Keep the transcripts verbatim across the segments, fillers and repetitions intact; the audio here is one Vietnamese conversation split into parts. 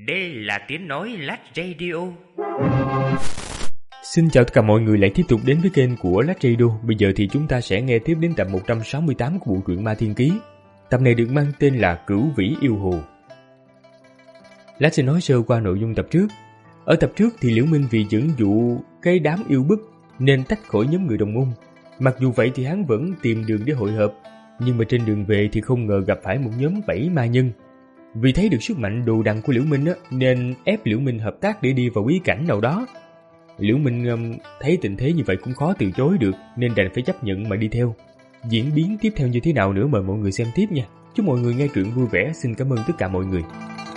Đây là tiếng nói Lát Radio. Xin chào tất cả mọi người lại tiếp tục đến với kênh của Lát Radio. Bây giờ thì chúng ta sẽ nghe tiếp đến tập một trăm sáu mươi tám của bộ truyện Ma Thiên Ký. Tập này được mang tên là Cửu Vĩ Yêu Hồ. Lát sẽ nói sơ qua nội dung tập trước. Ở tập trước thì Liễu Minh vì dẫn dụ cái đám yêu bức nên tách khỏi nhóm người đồng môn. Mặc dù vậy thì hắn vẫn tìm đường để hội hợp, nhưng mà trên đường về thì không ngờ gặp phải một nhóm bảy ma nhân. Vì thấy được sức mạnh đồ đằng của Liễu Minh á, nên ép Liễu Minh hợp tác để đi vào bí cảnh nào đó. Liễu Minh um, thấy tình thế như vậy cũng khó từ chối được, nên đành phải chấp nhận mà đi theo. Diễn biến tiếp theo như thế nào nữa mời mọi người xem tiếp nha. Chúc mọi người nghe truyện vui vẻ. Xin cảm ơn tất cả mọi người.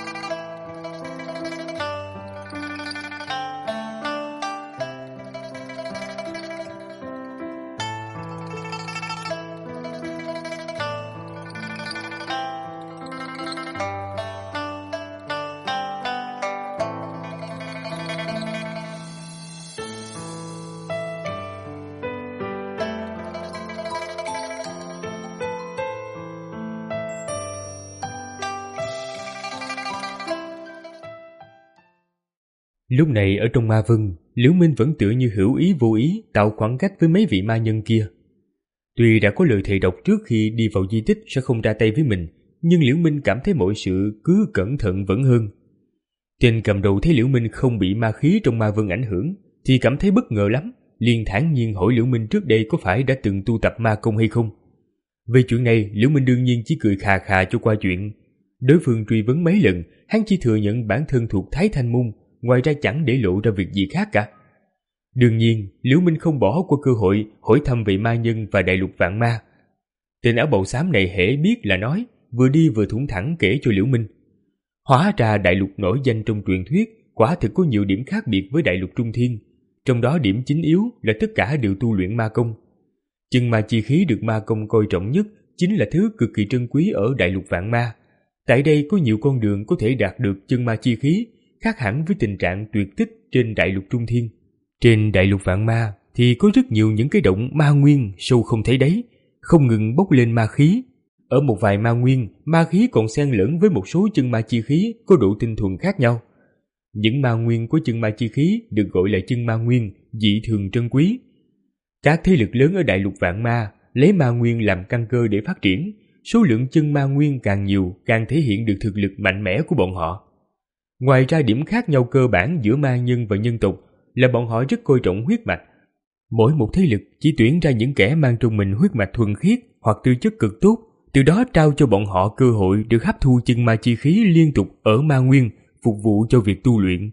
Lúc này ở trong Ma Vân, Liễu Minh vẫn tựa như hữu ý vô ý tạo khoảng cách với mấy vị ma nhân kia. Tuy đã có lời thề độc trước khi đi vào di tích sẽ không ra tay với mình, nhưng Liễu Minh cảm thấy mọi sự cứ cẩn thận vẫn hơn. Tên cầm đầu thấy Liễu Minh không bị ma khí trong Ma Vân ảnh hưởng thì cảm thấy bất ngờ lắm, liền thản nhiên hỏi Liễu Minh trước đây có phải đã từng tu tập ma công hay không. Về chuyện này, Liễu Minh đương nhiên chỉ cười khà khà cho qua chuyện. Đối phương truy vấn mấy lần, hắn chỉ thừa nhận bản thân thuộc Thái Thanh môn, ngoài ra chẳng để lộ ra việc gì khác cả. Đương nhiên, Liễu Minh không bỏ qua cơ hội hỏi thăm về ma nhân và đại lục vạn ma. Tên áo bào xám này hễ biết là nói, vừa đi vừa thủng thẳng kể cho Liễu Minh. Hóa ra đại lục nổi danh trong truyền thuyết quả thực có nhiều điểm khác biệt với đại lục Trung Thiên, trong đó điểm chính yếu là tất cả đều tu luyện ma công. Chân ma chi khí được ma công coi trọng nhất chính là thứ cực kỳ trân quý ở đại lục vạn ma. Tại đây có nhiều con đường có thể đạt được chân ma chi khí, khác hẳn với tình trạng tuyệt tích trên đại lục Trung Thiên. Trên đại lục vạn ma thì có rất nhiều những cái động ma nguyên sâu không thấy đáy, không ngừng bốc lên ma khí. Ở một vài ma nguyên, ma khí còn xen lẫn với một số chân ma chi khí có độ tinh thuần khác nhau. Những ma nguyên của chân ma chi khí được gọi là chân ma nguyên, dị thường trân quý. Các thế lực lớn ở đại lục vạn ma lấy ma nguyên làm căn cơ để phát triển, số lượng chân ma nguyên càng nhiều càng thể hiện được thực lực mạnh mẽ của bọn họ. Ngoài ra điểm khác nhau cơ bản giữa ma nhân và nhân tộc là bọn họ rất coi trọng huyết mạch. Mỗi một thế lực chỉ tuyển ra những kẻ mang trong mình huyết mạch thuần khiết hoặc tư chất cực tốt, từ đó trao cho bọn họ cơ hội được hấp thu chân ma chi khí liên tục ở ma nguyên, phục vụ cho việc tu luyện.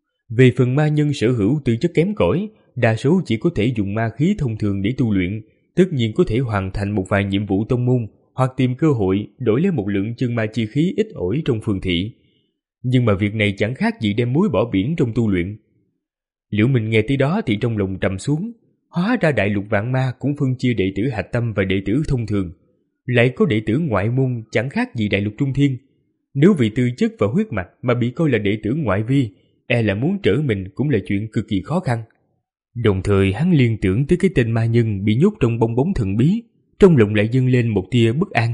Về phần ma nhân sở hữu tư chất kém cỏi, đa số chỉ có thể dùng ma khí thông thường để tu luyện, tất nhiên có thể hoàn thành một vài nhiệm vụ tông môn hoặc tìm cơ hội đổi lấy một lượng chân ma chi khí ít ỏi trong phường thị. Nhưng mà việc này chẳng khác gì đem muối bỏ biển trong tu luyện. Liễu Minh nghe tới đó thì trong lòng trầm xuống. Hóa ra đại lục vạn ma cũng phân chia đệ tử hạch tâm và đệ tử thông thường. Lại có đệ tử ngoại môn chẳng khác gì đại lục Trung Thiên. Nếu vì tư chất và huyết mạch mà bị coi là đệ tử ngoại vi, e là muốn trở mình cũng là chuyện cực kỳ khó khăn. Đồng thời hắn liên tưởng tới cái tên ma nhân bị nhốt trong bong bóng thần bí, trong lòng lại dâng lên một tia bất an.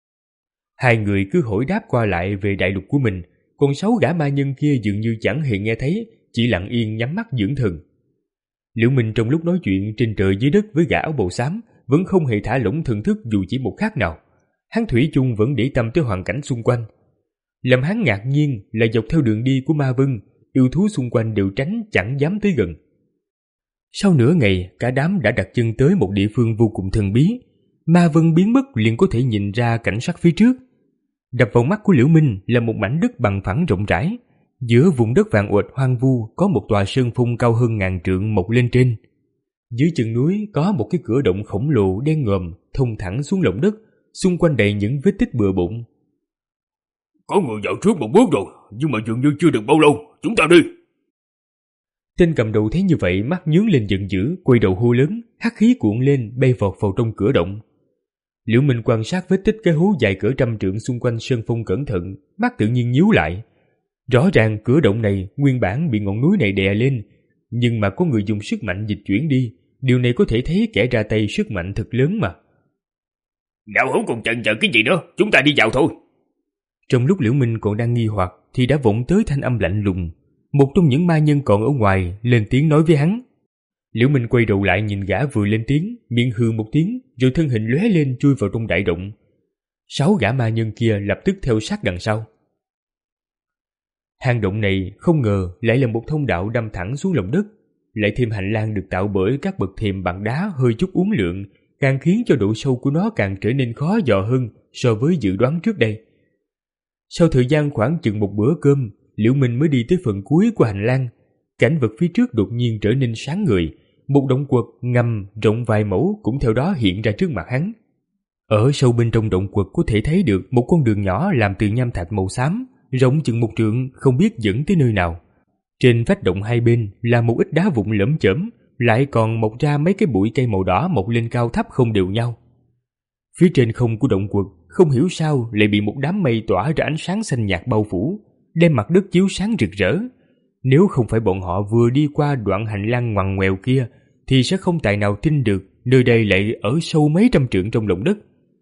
Hai người cứ hỏi đáp qua lại về đại lục của mình, còn sáu gã ma nhân kia dường như chẳng hề nghe thấy, chỉ lặng yên nhắm mắt dưỡng thần. Liễu Minh trong lúc nói chuyện trên trời dưới đất với gã áo bào xám vẫn không hề thả lỏng thần thức dù chỉ một khắc nào. Hắn thủy chung vẫn để tâm tới hoàn cảnh xung quanh. Làm hắn ngạc nhiên là dọc theo đường đi của Ma Vân, yêu thú xung quanh đều tránh chẳng dám tới gần. Sau nửa ngày, cả đám đã đặt chân tới một địa phương vô cùng thần bí. Ma Vân biến mất liền có thể nhìn ra cảnh sắc phía trước. Đập vào mắt của Liễu Minh là một mảnh đất bằng phẳng rộng rãi. Giữa vùng đất vàng uệt hoang vu có một tòa sơn phong cao hơn ngàn trượng mọc lên trên. Dưới chân núi có một cái cửa động khổng lồ đen ngòm thông thẳng xuống lòng đất, xung quanh đầy những vết tích bừa bộn. Có người vào trước một bước rồi, nhưng mà dường như chưa được bao lâu, chúng ta đi. Tên cầm đầu thấy như vậy mắt nhướng lên giận dữ, quay đầu hô lớn, hắc khí cuộn lên bay vọt vào trong cửa động. Liễu Minh quan sát vết tích cái hố dài cỡ trăm trượng xung quanh sơn phong cẩn thận, mắt tự nhiên nhíu lại. Rõ ràng cửa động này nguyên bản bị ngọn núi này đè lên, nhưng mà có người dùng sức mạnh dịch chuyển đi, điều này có thể thấy kẻ ra tay sức mạnh thật lớn mà. Đạo hữu còn chần chờ cái gì nữa, chúng ta đi vào thôi. Trong lúc Liễu Minh còn đang nghi hoặc thì đã vọng tới thanh âm lạnh lùng. Một trong những ma nhân còn ở ngoài lên tiếng nói với hắn. Liễu Minh quay đầu lại nhìn gã vừa lên tiếng, miệng hừ một tiếng, rồi thân hình lóe lên chui vào trong đại động. Sáu gã ma nhân kia lập tức theo sát đằng sau. Hang động này không ngờ lại là một thông đạo đâm thẳng xuống lòng đất, lại thêm hành lang được tạo bởi các bậc thềm bằng đá hơi chút uốn lượn, càng khiến cho độ sâu của nó càng trở nên khó dò hơn so với dự đoán trước đây. Sau thời gian khoảng chừng một bữa cơm, Liễu Minh mới đi tới phần cuối của hành lang. Cảnh vật phía trước đột nhiên trở nên sáng ngời, một động quật ngầm rộng vài mẫu cũng theo đó hiện ra trước mặt hắn. Ở sâu bên trong động quật có thể thấy được một con đường nhỏ làm từ nham thạch màu xám, rộng chừng một trượng, không biết dẫn tới nơi nào. Trên vách động hai bên là một ít đá vụn lởm chởm, lại còn mọc ra mấy cái bụi cây màu đỏ mọc lên cao thấp không đều nhau. Phía trên không của động quật không hiểu sao lại bị một đám mây tỏa ra ánh sáng xanh nhạt bao phủ, đem mặt đất chiếu sáng rực rỡ. Nếu không phải bọn họ vừa đi qua đoạn hành lang ngoằn ngoèo kia thì sẽ không tài nào tin được nơi đây lại ở sâu mấy trăm trượng trong lòng đất.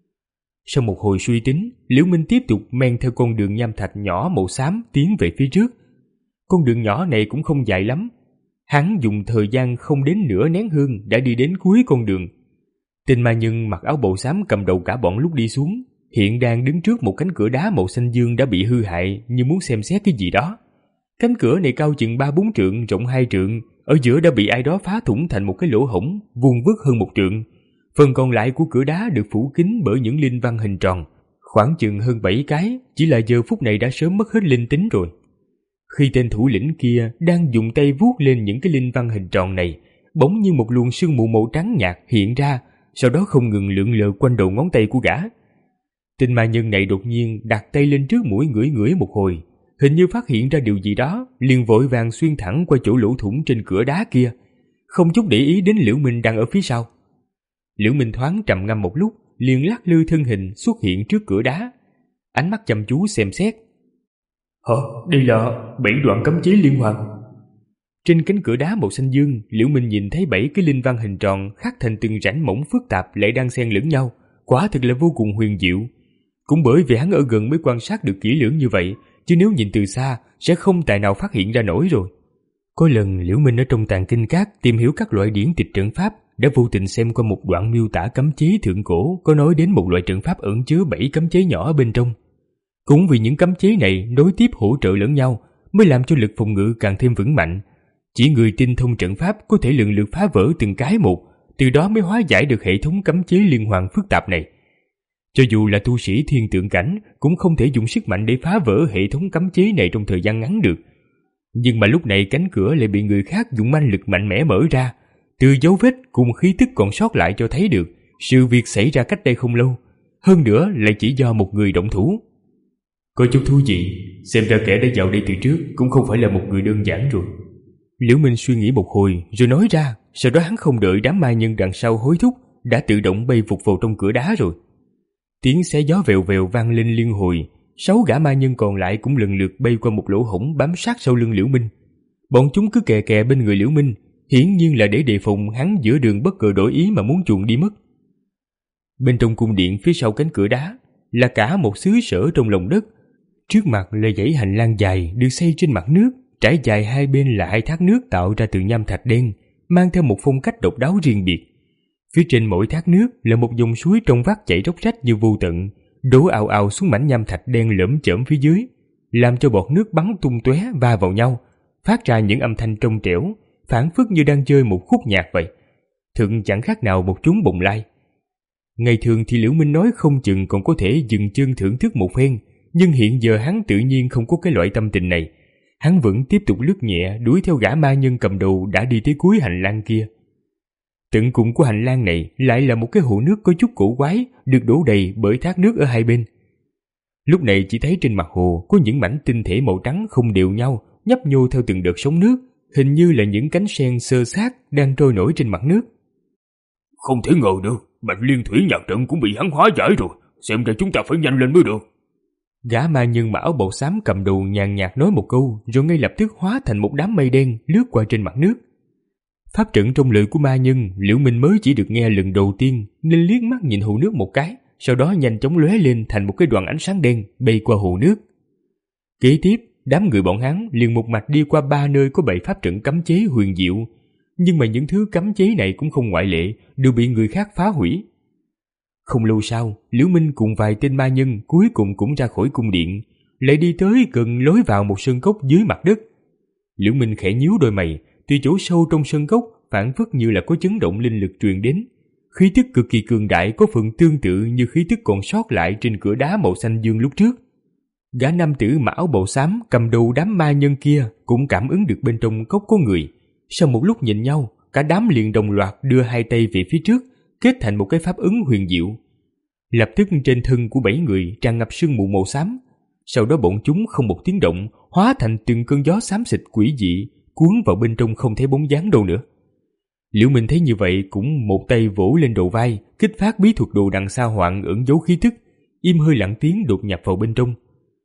Sau một hồi suy tính, Liễu Minh tiếp tục men theo con đường nham thạch nhỏ màu xám tiến về phía trước. Con đường nhỏ này cũng không dài lắm. Hắn dùng thời gian không đến nửa nén hương đã đi đến cuối con đường. Tên ma nhân mặc áo bào xám cầm đầu cả bọn lúc đi xuống, hiện đang đứng trước một cánh cửa đá màu xanh dương đã bị hư hại như muốn xem xét cái gì đó. Cánh cửa này cao chừng ba bốn trượng, rộng hai trượng, ở giữa đã bị ai đó phá thủng thành một cái lỗ hổng vuông vức hơn một trượng. Phần còn lại của cửa đá được phủ kín bởi những linh văn hình tròn, khoảng chừng hơn bảy cái, chỉ là giờ phút này đã sớm mất hết linh tính rồi. Khi tên thủ lĩnh kia đang dùng tay vuốt lên những cái linh văn hình tròn này, bỗng như một luồng sương mù màu trắng nhạt hiện ra, sau đó không ngừng lượn lờ quanh đầu ngón tay của gã. Tên ma nhân này đột nhiên đặt tay lên trước mũi ngửi ngửi một hồi, hình như phát hiện ra điều gì đó, liền vội vàng xuyên thẳng qua chỗ lỗ thủng trên cửa đá kia, không chút để ý đến Liễu Minh đang ở phía sau. Liễu Minh thoáng trầm ngâm một lúc, liền lắc lư thân hình xuất hiện trước cửa đá, ánh mắt chăm chú xem xét. Hả? Đây là bảy đoạn cấm chế liên hoàn. Trên cánh cửa đá màu xanh dương, Liễu Minh nhìn thấy bảy cái linh văn hình tròn khắc thành từng rãnh mỏng phức tạp lại đang xen lẫn nhau, quả thực là vô cùng huyền diệu. Cũng bởi vì hắn ở gần mới quan sát được kỹ lưỡng như vậy, chứ nếu nhìn từ xa sẽ không tài nào phát hiện ra nổi rồi. Có lần Liễu Minh ở trong tàng kinh các tìm hiểu các loại điển tịch trận pháp, đã vô tình xem qua một đoạn miêu tả cấm chế thượng cổ có nói đến một loại trận pháp ẩn chứa bảy cấm chế nhỏ ở bên trong. Cũng vì những cấm chế này nối tiếp hỗ trợ lẫn nhau mới làm cho lực phòng ngự càng thêm vững mạnh. Chỉ người tinh thông trận pháp có thể lần lượt phá vỡ từng cái một, từ đó mới hóa giải được hệ thống cấm chế liên hoàn phức tạp này. Cho dù là tu sĩ thiên tượng cảnh cũng không thể dùng sức mạnh để phá vỡ hệ thống cấm chế này trong thời gian ngắn được. Nhưng mà lúc này cánh cửa lại bị người khác dùng manh lực mạnh mẽ mở ra. Từ dấu vết cùng khí tức còn sót lại cho thấy được sự việc xảy ra cách đây không lâu, hơn nữa lại chỉ do một người động thủ. Có chút thú vị, xem ra kẻ đã vào đây từ trước cũng không phải là một người đơn giản rồi. Liễu Minh suy nghĩ một hồi rồi nói ra, sau đó hắn không đợi đám ma nhân đằng sau hối thúc, đã tự động bay vụt vào trong cửa đá rồi. Tiếng xé gió vèo vèo vang lên liên hồi, sáu gã ma nhân còn lại cũng lần lượt bay qua một lỗ hổng bám sát sau lưng Liễu Minh. Bọn chúng cứ kè kè bên người Liễu Minh, hiển nhiên là để đề phòng hắn giữa đường bất ngờ đổi ý mà muốn chuồn đi mất. Bên trong cung điện phía sau cánh cửa đá là cả một xứ sở trong lòng đất. Trước mặt là dãy hành lang dài được xây trên mặt nước, trải dài hai bên là hai thác nước tạo ra từ nham thạch đen, mang theo một phong cách độc đáo riêng biệt. Phía trên mỗi thác nước là một dòng suối trong vắt chảy róc rách như vô tận, đổ ào ào xuống mảnh nham thạch đen lởm chởm phía dưới, làm cho bọt nước bắn tung tóe va vào nhau, phát ra những âm thanh trong trẻo, phảng phất như đang chơi một khúc nhạc vậy. Thực chẳng khác nào một chốn bồng lai. Ngày thường thì Liễu Minh nói không chừng còn có thể dừng chân thưởng thức một phen, nhưng hiện giờ hắn tự nhiên không có cái loại tâm tình này. Hắn vẫn tiếp tục lướt nhẹ đuổi theo gã ma nhân cầm đầu đã đi tới cuối hành lang kia. Tận cùng của hành lang này lại là một cái hồ nước có chút cổ quái, được đổ đầy bởi thác nước ở hai bên. Lúc này chỉ thấy trên mặt hồ có những mảnh tinh thể màu trắng không đều nhau, nhấp nhô theo từng đợt sóng nước, hình như là những cánh sen xơ xác đang trôi nổi trên mặt nước. Không thể ngờ được, Bạch Liên Thủy nhạc trận cũng bị hắn hóa giải rồi, xem ra chúng ta phải nhanh lên mới được. Gã ma nhân mặc áo bào xám cầm đầu nhàn nhạt nói một câu, rồi ngay lập tức hóa thành một đám mây đen lướt qua trên mặt nước. Pháp trận trong lời của ma nhân, Liễu Minh mới chỉ được nghe lần đầu tiên nên liếc mắt nhìn hồ nước một cái, sau đó nhanh chóng lóe lên thành một cái đoàn ánh sáng đen bay qua hồ nước. Kế tiếp, đám người bọn hắn liền một mạch đi qua ba nơi có bảy pháp trận cấm chế huyền diệu, nhưng mà những thứ cấm chế này cũng không ngoại lệ, đều bị người khác phá hủy. Không lâu sau, Liễu Minh cùng vài tên ma nhân cuối cùng cũng ra khỏi cung điện, lại đi tới gần lối vào một sơn cốc dưới mặt đất. Liễu Minh khẽ nhíu đôi mày, từ chỗ sâu trong sơn cốc phảng phất như là có chấn động linh lực truyền đến, khí tức cực kỳ cường đại, có phần tương tự như khí tức còn sót lại trên cửa đá màu xanh dương lúc trước. Gã nam tử mặc áo bào xám cầm đầu đám ma nhân kia cũng cảm ứng được bên trong cốc có người. Sau một lúc nhìn nhau, cả đám liền đồng loạt đưa hai tay về phía trước, kết thành một cái pháp ứng huyền diệu. Lập tức trên thân của bảy người tràn ngập sương mù màu xám. Sau đó bọn chúng không một tiếng động, hóa thành từng cơn gió xám xịt quỷ dị, cuốn vào bên trong không thấy bóng dáng đâu nữa. Liễu Minh thấy như vậy cũng một tay vỗ lên đầu vai, kích phát bí thuật đồ đằng xa hoạn ẩn giấu khí tức, im hơi lặng tiếng đột nhập vào bên trong.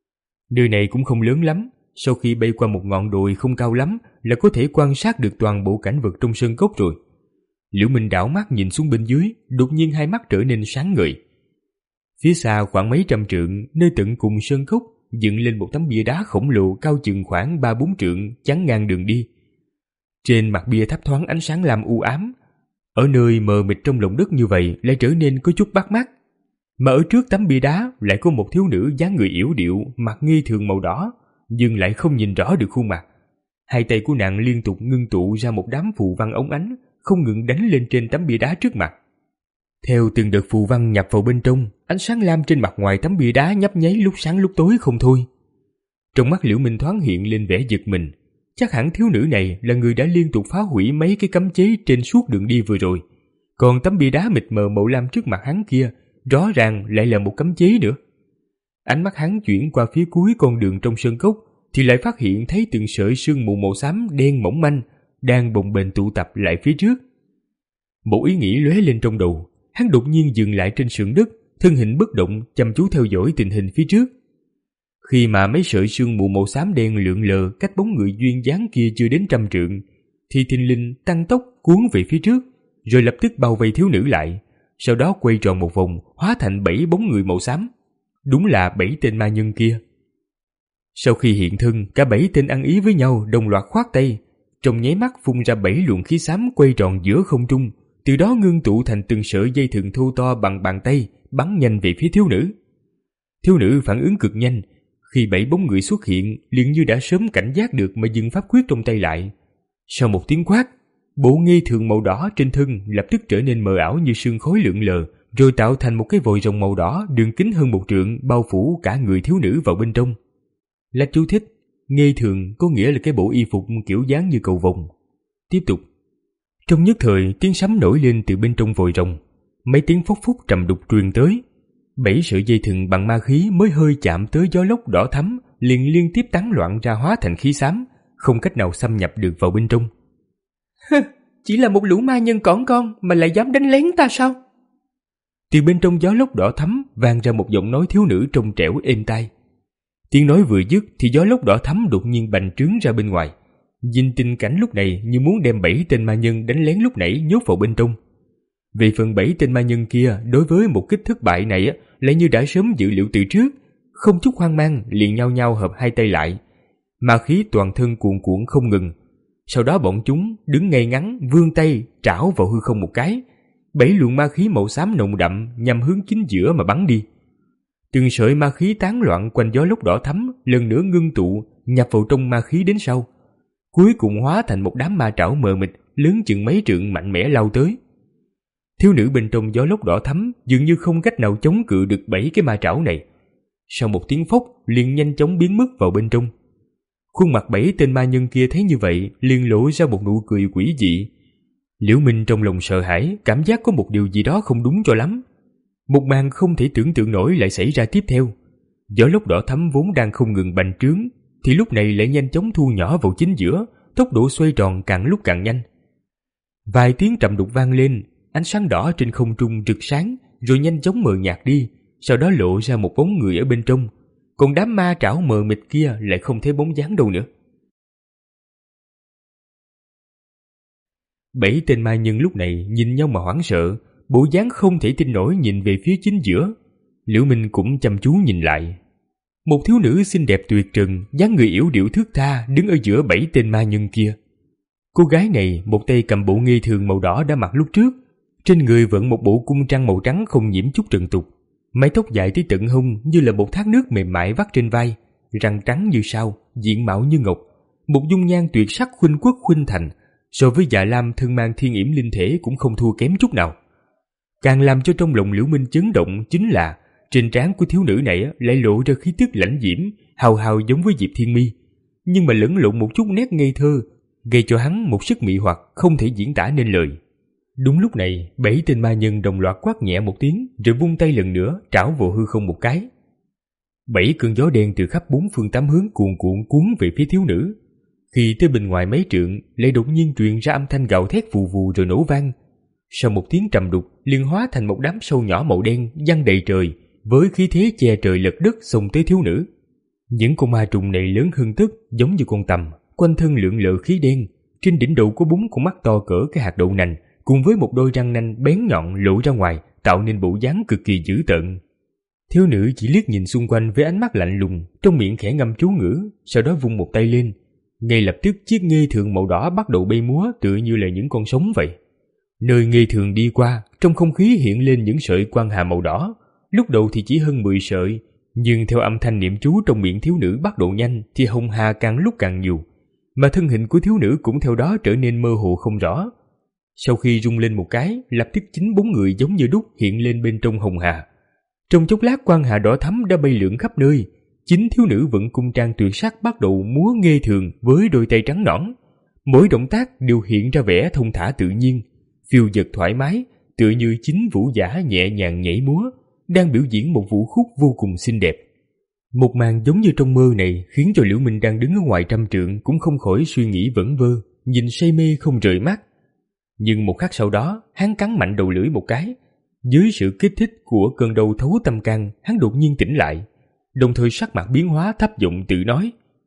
Nơi này cũng không lớn lắm, sau khi bay qua một ngọn đồi không cao lắm là có thể quan sát được toàn bộ cảnh vật trong sơn cốc rồi. Liễu Minh đảo mắt nhìn xuống bên dưới, đột nhiên hai mắt trở nên sáng ngời. Phía xa khoảng mấy trăm trượng, nơi tận cùng sơn cốc dựng lên một tấm bia đá khổng lồ cao chừng khoảng ba bốn trượng, chắn ngang đường đi. Trên mặt bia thấp thoáng ánh sáng lam u ám. Ở nơi mờ mịt trong lòng đất như vậy lại trở nên có chút bắt mắt. Mà ở trước tấm bia đá lại có một thiếu nữ dáng người yểu điệu, mặc nghi thường màu đỏ, nhưng lại không nhìn rõ được khuôn mặt. Hai tay của nàng liên tục ngưng tụ ra một đám phù văn óng ánh, không ngừng đánh lên trên tấm bia đá trước mặt. Theo từng đợt phù văn nhập vào bên trong, ánh sáng lam trên mặt ngoài tấm bia đá nhấp nháy lúc sáng lúc tối không thôi. Trong mắt Liễu Minh thoáng hiện lên vẻ giật mình. Chắc hẳn thiếu nữ này là người đã liên tục phá hủy mấy cái cấm chế trên suốt đường đi vừa rồi. Còn tấm bia đá mịt mờ màu lam trước mặt hắn kia, rõ ràng lại là một cấm chế nữa. Ánh mắt hắn chuyển qua phía cuối con đường trong sơn cốc, thì lại phát hiện thấy từng sợi sương mù màu xám đen mỏng manh đang bồng bềnh tụ tập lại phía trước. Một ý nghĩ lóe lên trong đầu, hắn đột nhiên dừng lại trên sườn đất, thân hình bất động chăm chú theo dõi tình hình phía trước. Khi mà mấy sợi sương mù màu xám đen lượn lờ cách bóng người duyên dáng kia chưa đến trăm trượng, thì thình lình tăng tốc cuốn về phía trước, rồi lập tức bao vây thiếu nữ lại, sau đó quay tròn một vòng, hóa thành bảy bóng người màu xám. Đúng là bảy tên ma nhân kia. Sau khi hiện thân, cả bảy tên ăn ý với nhau đồng loạt khoát tay, trong nháy mắt phun ra bảy luồng khí xám quay tròn giữa không trung, từ đó ngưng tụ thành từng sợi dây thừng thô to bằng bàn tay, bắn nhanh về phía thiếu nữ. Thiếu nữ phản ứng cực nhanh, khi bảy bóng người xuất hiện, liền như đã sớm cảnh giác được mà dừng pháp quyết trong tay lại. Sau một tiếng quát, bộ nghi thường màu đỏ trên thân lập tức trở nên mờ ảo như sương khói lượn lờ, rồi tạo thành một cái vòi rồng màu đỏ đường kính hơn một trượng bao phủ cả người thiếu nữ vào bên trong. Là chú thích, nghi thường có nghĩa là cái bộ y phục kiểu dáng như cầu vồng. Tiếp tục. Trong nhất thời, tiếng sấm nổi lên từ bên trong vòi rồng, mấy tiếng phốc phốc trầm đục truyền tới. Bảy sợi dây thừng bằng ma khí mới hơi chạm tới gió lốc đỏ thắm, liền liên tiếp tán loạn ra hóa thành khí xám, không cách nào xâm nhập được vào bên trong. Chỉ là một lũ ma nhân cỏn con mà lại dám đánh lén ta sao? Từ bên trong gió lốc đỏ thắm vang ra một giọng nói thiếu nữ trong trẻo êm tai. Tiếng nói vừa dứt thì gió lốc đỏ thắm đột nhiên bành trướng ra bên ngoài. Nhìn tình cảnh lúc này như muốn đem bảy tên ma nhân đánh lén lúc nãy nhốt vào bên trong. Về phần bảy tên ma nhân kia, đối với một kích thất bại này lại như đã sớm dự liệu từ trước, không chút hoang mang liền nhao nhao hợp hai tay lại, ma khí toàn thân cuồn cuộn không ngừng. Sau đó bọn chúng đứng ngay ngắn, vươn tay trảo vào hư không một cái, bảy luồng ma khí màu xám nồng đậm nhằm hướng chính giữa mà bắn đi. Từng sợi ma khí tán loạn quanh gió lốc đỏ thắm lần nữa ngưng tụ nhập vào trong ma khí đến sau, cuối cùng hóa thành một đám ma trảo mờ mịt lớn chừng mấy trượng mạnh mẽ lao tới. Thiếu nữ bên trong gió lốc đỏ thắm dường như không cách nào chống cự được bảy cái ma trảo này. Sau một tiếng phốc liền nhanh chóng biến mất vào bên trong. Khuôn mặt bảy tên ma nhân kia thấy như vậy liền lộ ra một nụ cười quỷ dị. Liễu Minh trong lòng sợ hãi, cảm giác có một điều gì đó không đúng cho lắm. Một màn không thể tưởng tượng nổi lại xảy ra tiếp theo. Gió lốc đỏ thắm vốn đang không ngừng bành trướng, thì lúc này lại nhanh chóng thu nhỏ vào chính giữa, tốc độ xoay tròn càng lúc càng nhanh. Vài tiếng trầm đục vang lên, ánh sáng đỏ trên không trung rực sáng, rồi nhanh chóng mờ nhạt đi, sau đó lộ ra một bóng người ở bên trong, còn đám ma trảo mờ mịt kia lại không thấy bóng dáng đâu nữa. Bảy tên ma nhân lúc này nhìn nhau mà hoảng sợ, bộ dáng không thể tin nổi nhìn về phía chính giữa, Liễu Minh cũng chăm chú nhìn lại. Một thiếu nữ xinh đẹp tuyệt trần, dáng người yểu điệu thướt tha đứng ở giữa bảy tên ma nhân kia. Cô gái này một tay cầm bộ nghê thường màu đỏ đã mặc lúc trước, trên người vẫn một bộ cung trăng màu trắng không nhiễm chút trần tục, mái tóc dài tới tận hông như là một thác nước mềm mại vắt trên vai, răng trắng như sao, diện mạo như ngọc, một dung nhan tuyệt sắc khuynh quốc khuynh thành, so với Dạ Lam thân mang thiên yểm linh thể cũng không thua kém chút nào. Càng làm cho trong lòng Liễu Minh chấn động chính là trên trán của thiếu nữ này lại lộ ra khí tức lãnh diễm, hào hào giống với Diệp Thiên Mi, nhưng mà lẫn lộn một chút nét ngây thơ, gây cho hắn một sức mị hoặc không thể diễn tả nên lời. Đúng lúc này, bảy tên ma nhân đồng loạt quát nhẹ một tiếng, rồi vung tay lần nữa trảo vào hư không một cái. Bảy cơn gió đen từ khắp bốn phương tám hướng cuồn cuộn cuốn về phía thiếu nữ. Khi tới bên ngoài mấy trượng, lại đột nhiên truyền ra âm thanh gào thét vù vù rồi nổ vang. Sau một tiếng trầm đục, liền hóa thành một đám sâu nhỏ màu đen giăng đầy trời, với khí thế che trời lật đất xông tới thiếu nữ. Những con ma trùng này lớn hơn tức, giống như con tằm, quanh thân lượn lờ khí đen, trên đỉnh đầu có bốn con mắt to cỡ cái hạt đậu nành, cùng với một đôi răng nanh bén nhọn lộ ra ngoài, tạo nên bộ dáng cực kỳ dữ tợn. Thiếu nữ chỉ liếc nhìn xung quanh với ánh mắt lạnh lùng, trong miệng khẽ ngâm chú ngữ, sau đó vung một tay lên. Ngay lập tức chiếc nghê thường màu đỏ bắt đầu bay múa tựa như là những con sóng vậy. Nơi nghê thường đi qua, trong không khí hiện lên những sợi quang hà màu đỏ. Lúc đầu thì chỉ hơn mười sợi, nhưng theo âm thanh niệm chú trong miệng thiếu nữ bắt độ nhanh thì hồng hà càng lúc càng nhiều, mà thân hình của thiếu nữ cũng theo đó trở nên mơ hồ không rõ. Sau khi rung lên một cái, lập tức chính bốn người giống như đúc hiện lên bên trong hồng hà. Trong chốc lát quang hà đỏ thắm đã bay lượn khắp nơi. Chính thiếu nữ vận cung trang tuyệt sắc bắt đầu múa nghê thường với đôi tay trắng nõn. Mỗi động tác đều hiện ra vẻ thông thả tự nhiên, phiêu dật thoải mái, tựa như chính vũ giả nhẹ nhàng nhảy múa, đang biểu diễn một vũ khúc vô cùng xinh đẹp. Một màn giống như trong mơ này khiến cho Liễu Minh đang đứng ở ngoài trăm trượng cũng không khỏi suy nghĩ vẩn vơ, nhìn say mê không rời mắt. Nhưng một khắc sau đó, hắn cắn mạnh đầu lưỡi một cái. Dưới sự kích thích của cơn đau thấu tâm can, hắn đột nhiên tỉnh lại, đồng thời sắc mặt biến hóa thấp giọng tự nói: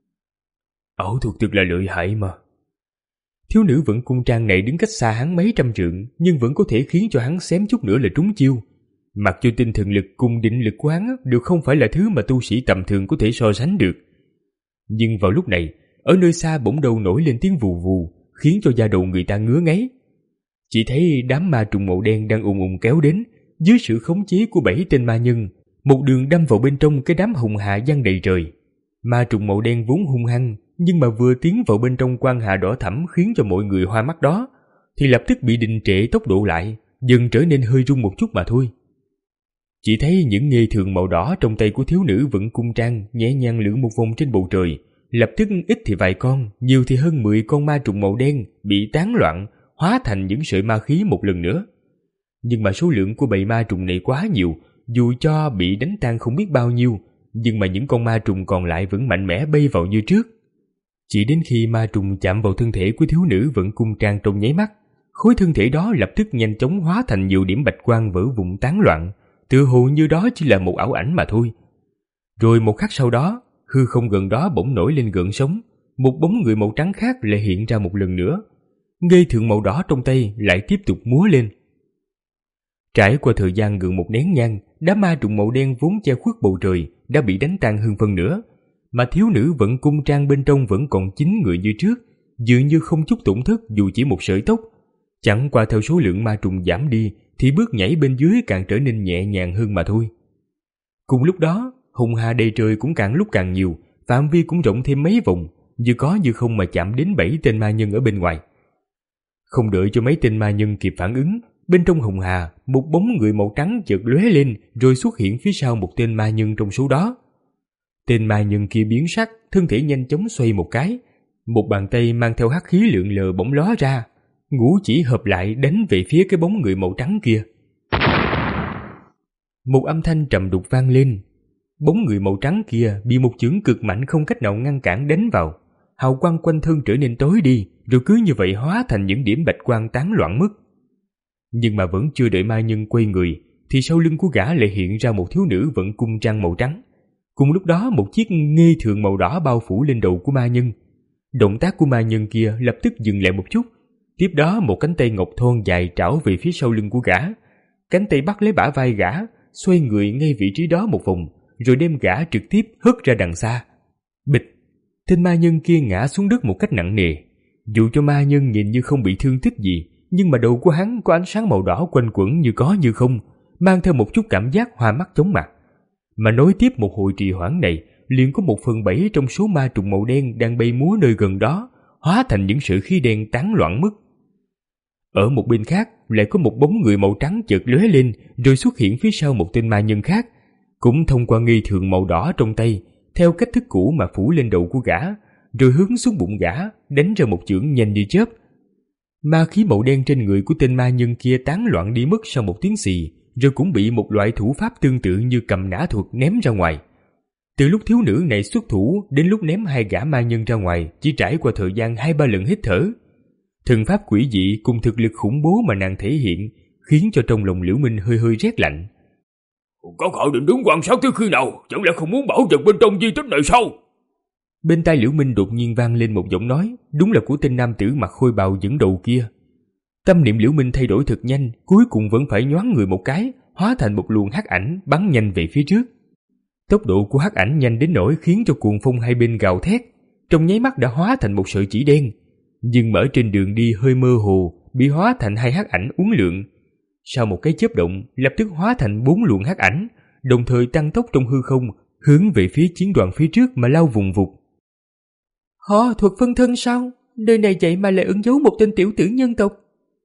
ảo thuật thực là lợi hại mà. Thiếu nữ vẫn cung trang này đứng cách xa hắn mấy trăm trượng, nhưng vẫn có thể khiến cho hắn xém chút nữa là trúng chiêu. Mặc cho tinh thần lực cùng định lực của hắn đều không phải là thứ mà tu sĩ tầm thường có thể so sánh được. Nhưng vào lúc này, ở nơi xa bỗng đầu nổi lên tiếng vù vù, khiến cho da đầu người ta ngứa ngáy. Chỉ thấy đám ma trùng màu đen đang ùn ùn kéo đến, dưới sự khống chế của bảy tên ma nhân, một đường đâm vào bên trong cái đám hồng hà giăng đầy trời. Ma trùng màu đen vốn hung hăng, nhưng mà vừa tiến vào bên trong quang hà đỏ thẫm khiến cho mọi người hoa mắt đó, thì lập tức bị đình trệ tốc độ lại, dần trở nên hơi rung một chút mà thôi. Chỉ thấy những nghê thường màu đỏ trong tay của thiếu nữ vẫn cung trang nhẹ nhàng lượn một vòng trên bầu trời, lập tức ít thì vài con, nhiều thì hơn mười con ma trùng màu đen bị tán loạn, hóa thành những sợi ma khí một lần nữa. Nhưng mà số lượng của bầy ma trùng này quá nhiều, dù cho bị đánh tan không biết bao nhiêu, nhưng mà những con ma trùng còn lại vẫn mạnh mẽ bay vào như trước. Chỉ đến khi ma trùng chạm vào thân thể của thiếu nữ vẫn cung trang trong nháy mắt, khối thân thể đó lập tức nhanh chóng hóa thành nhiều điểm bạch quang vỡ vụn tán loạn, tựa hồ như đó chỉ là một ảo ảnh mà thôi. Rồi một khắc sau đó, hư không gần đó bỗng nổi lên gợn sóng, một bóng người màu trắng khác lại hiện ra một lần nữa. Nghê thường màu đỏ trong tay lại tiếp tục múa lên. Trải qua thời gian gần một nén nhang, đám ma trùng màu đen vốn che khuất bầu trời đã bị đánh tan hơn phân nửa, mà thiếu nữ vẫn cung trang bên trong vẫn còn chín người như trước, dường như không chút tổn thất dù chỉ một sợi tóc. Chẳng qua theo số lượng ma trùng giảm đi thì bước nhảy bên dưới càng trở nên nhẹ nhàng hơn mà thôi. Cùng lúc đó, hồng hà đầy trời cũng càng lúc càng nhiều, phạm vi cũng rộng thêm mấy vòng, như có như không mà chạm đến bảy tên ma nhân ở bên ngoài. Không đợi cho mấy tên ma nhân kịp phản ứng, bên trong hồng hà, một bóng người màu trắng chợt lóe lên rồi xuất hiện phía sau một tên ma nhân trong số đó. Tên ma nhân kia biến sắc, thân thể nhanh chóng xoay một cái, một bàn tay mang theo hắc khí lượn lờ bỗng ló ra, ngũ chỉ hợp lại đánh về phía cái bóng người màu trắng kia. Một âm thanh trầm đục vang lên, bóng người màu trắng kia bị một chưởng cực mạnh không cách nào ngăn cản đánh vào, hào quang quanh thân trở nên tối đi, rồi cứ như vậy hóa thành những điểm bạch quang tán loạn mất. Nhưng mà vẫn chưa đợi ma nhân quay người, thì sau lưng của gã lại hiện ra một thiếu nữ vẫn cung trang màu trắng. Cùng lúc đó một chiếc nghê thường màu đỏ bao phủ lên đầu của ma nhân. Động tác của ma nhân kia lập tức dừng lại một chút. Tiếp đó một cánh tay ngọc thon dài trảo về phía sau lưng của gã. Cánh tay bắt lấy bả vai gã, xoay người ngay vị trí đó một vòng, rồi đem gã trực tiếp hất ra đằng xa. Bịch! Tên ma nhân kia ngã xuống đất một cách nặng nề. Dù cho ma nhân nhìn như không bị thương tích gì, nhưng mà đầu của hắn có ánh sáng màu đỏ quanh quẩn như có như không, mang theo một chút cảm giác hoa mắt chóng mặt. Mà nối tiếp một hồi trì hoãn này, liền có một phần bảy trong số ma trùng màu đen đang bay múa nơi gần đó, hóa thành những sợi khí đen tán loạn mất. Ở một bên khác lại có một bóng người màu trắng chợt lóe lên, rồi xuất hiện phía sau một tên ma nhân khác, cũng thông qua nghi thường màu đỏ trong tay, theo cách thức cũ mà phủ lên đầu của gã, rồi hướng xuống bụng gã, đánh ra một chưởng nhanh như chớp. Ma khí màu đen trên người của tên ma nhân kia tán loạn đi mất sau một tiếng xì, rồi cũng bị một loại thủ pháp tương tự như cầm nã thuật ném ra ngoài. Từ lúc thiếu nữ này xuất thủ đến lúc ném hai gã ma nhân ra ngoài chỉ trải qua thời gian hai ba lần hít thở. Thần pháp quỷ dị cùng thực lực khủng bố mà nàng thể hiện khiến cho trong lòng Liễu Minh hơi hơi rét lạnh. Có khảo định đứng quan sát tới khi nào? Chẳng lẽ không muốn bảo vật bên trong di tích này sao? Bên tai Liễu Minh đột nhiên vang lên một giọng nói, đúng là của tên nam tử mặc khôi bào dẫn đầu kia. Tâm niệm Liễu Minh thay đổi thật nhanh, cuối cùng vẫn phải nhoáng người một cái, hóa thành một luồng hắc ảnh bắn nhanh về phía trước. Tốc độ của hắc ảnh nhanh đến nỗi khiến cho cuồng phong hai bên gào thét, trong nháy mắt đã hóa thành một sợi chỉ đen, nhưng mở trên đường đi hơi mơ hồ, bị hóa thành hai hắc ảnh uốn lượn. Sau một cái chớp động, lập tức hóa thành bốn luồng hắc ảnh, đồng thời tăng tốc trong hư không, hướng về phía chiến đoàn phía trước mà lao vùng vụt. Họ thuật phân thân sao? Nơi này vậy mà lại ẩn giấu một tên tiểu tử nhân tộc.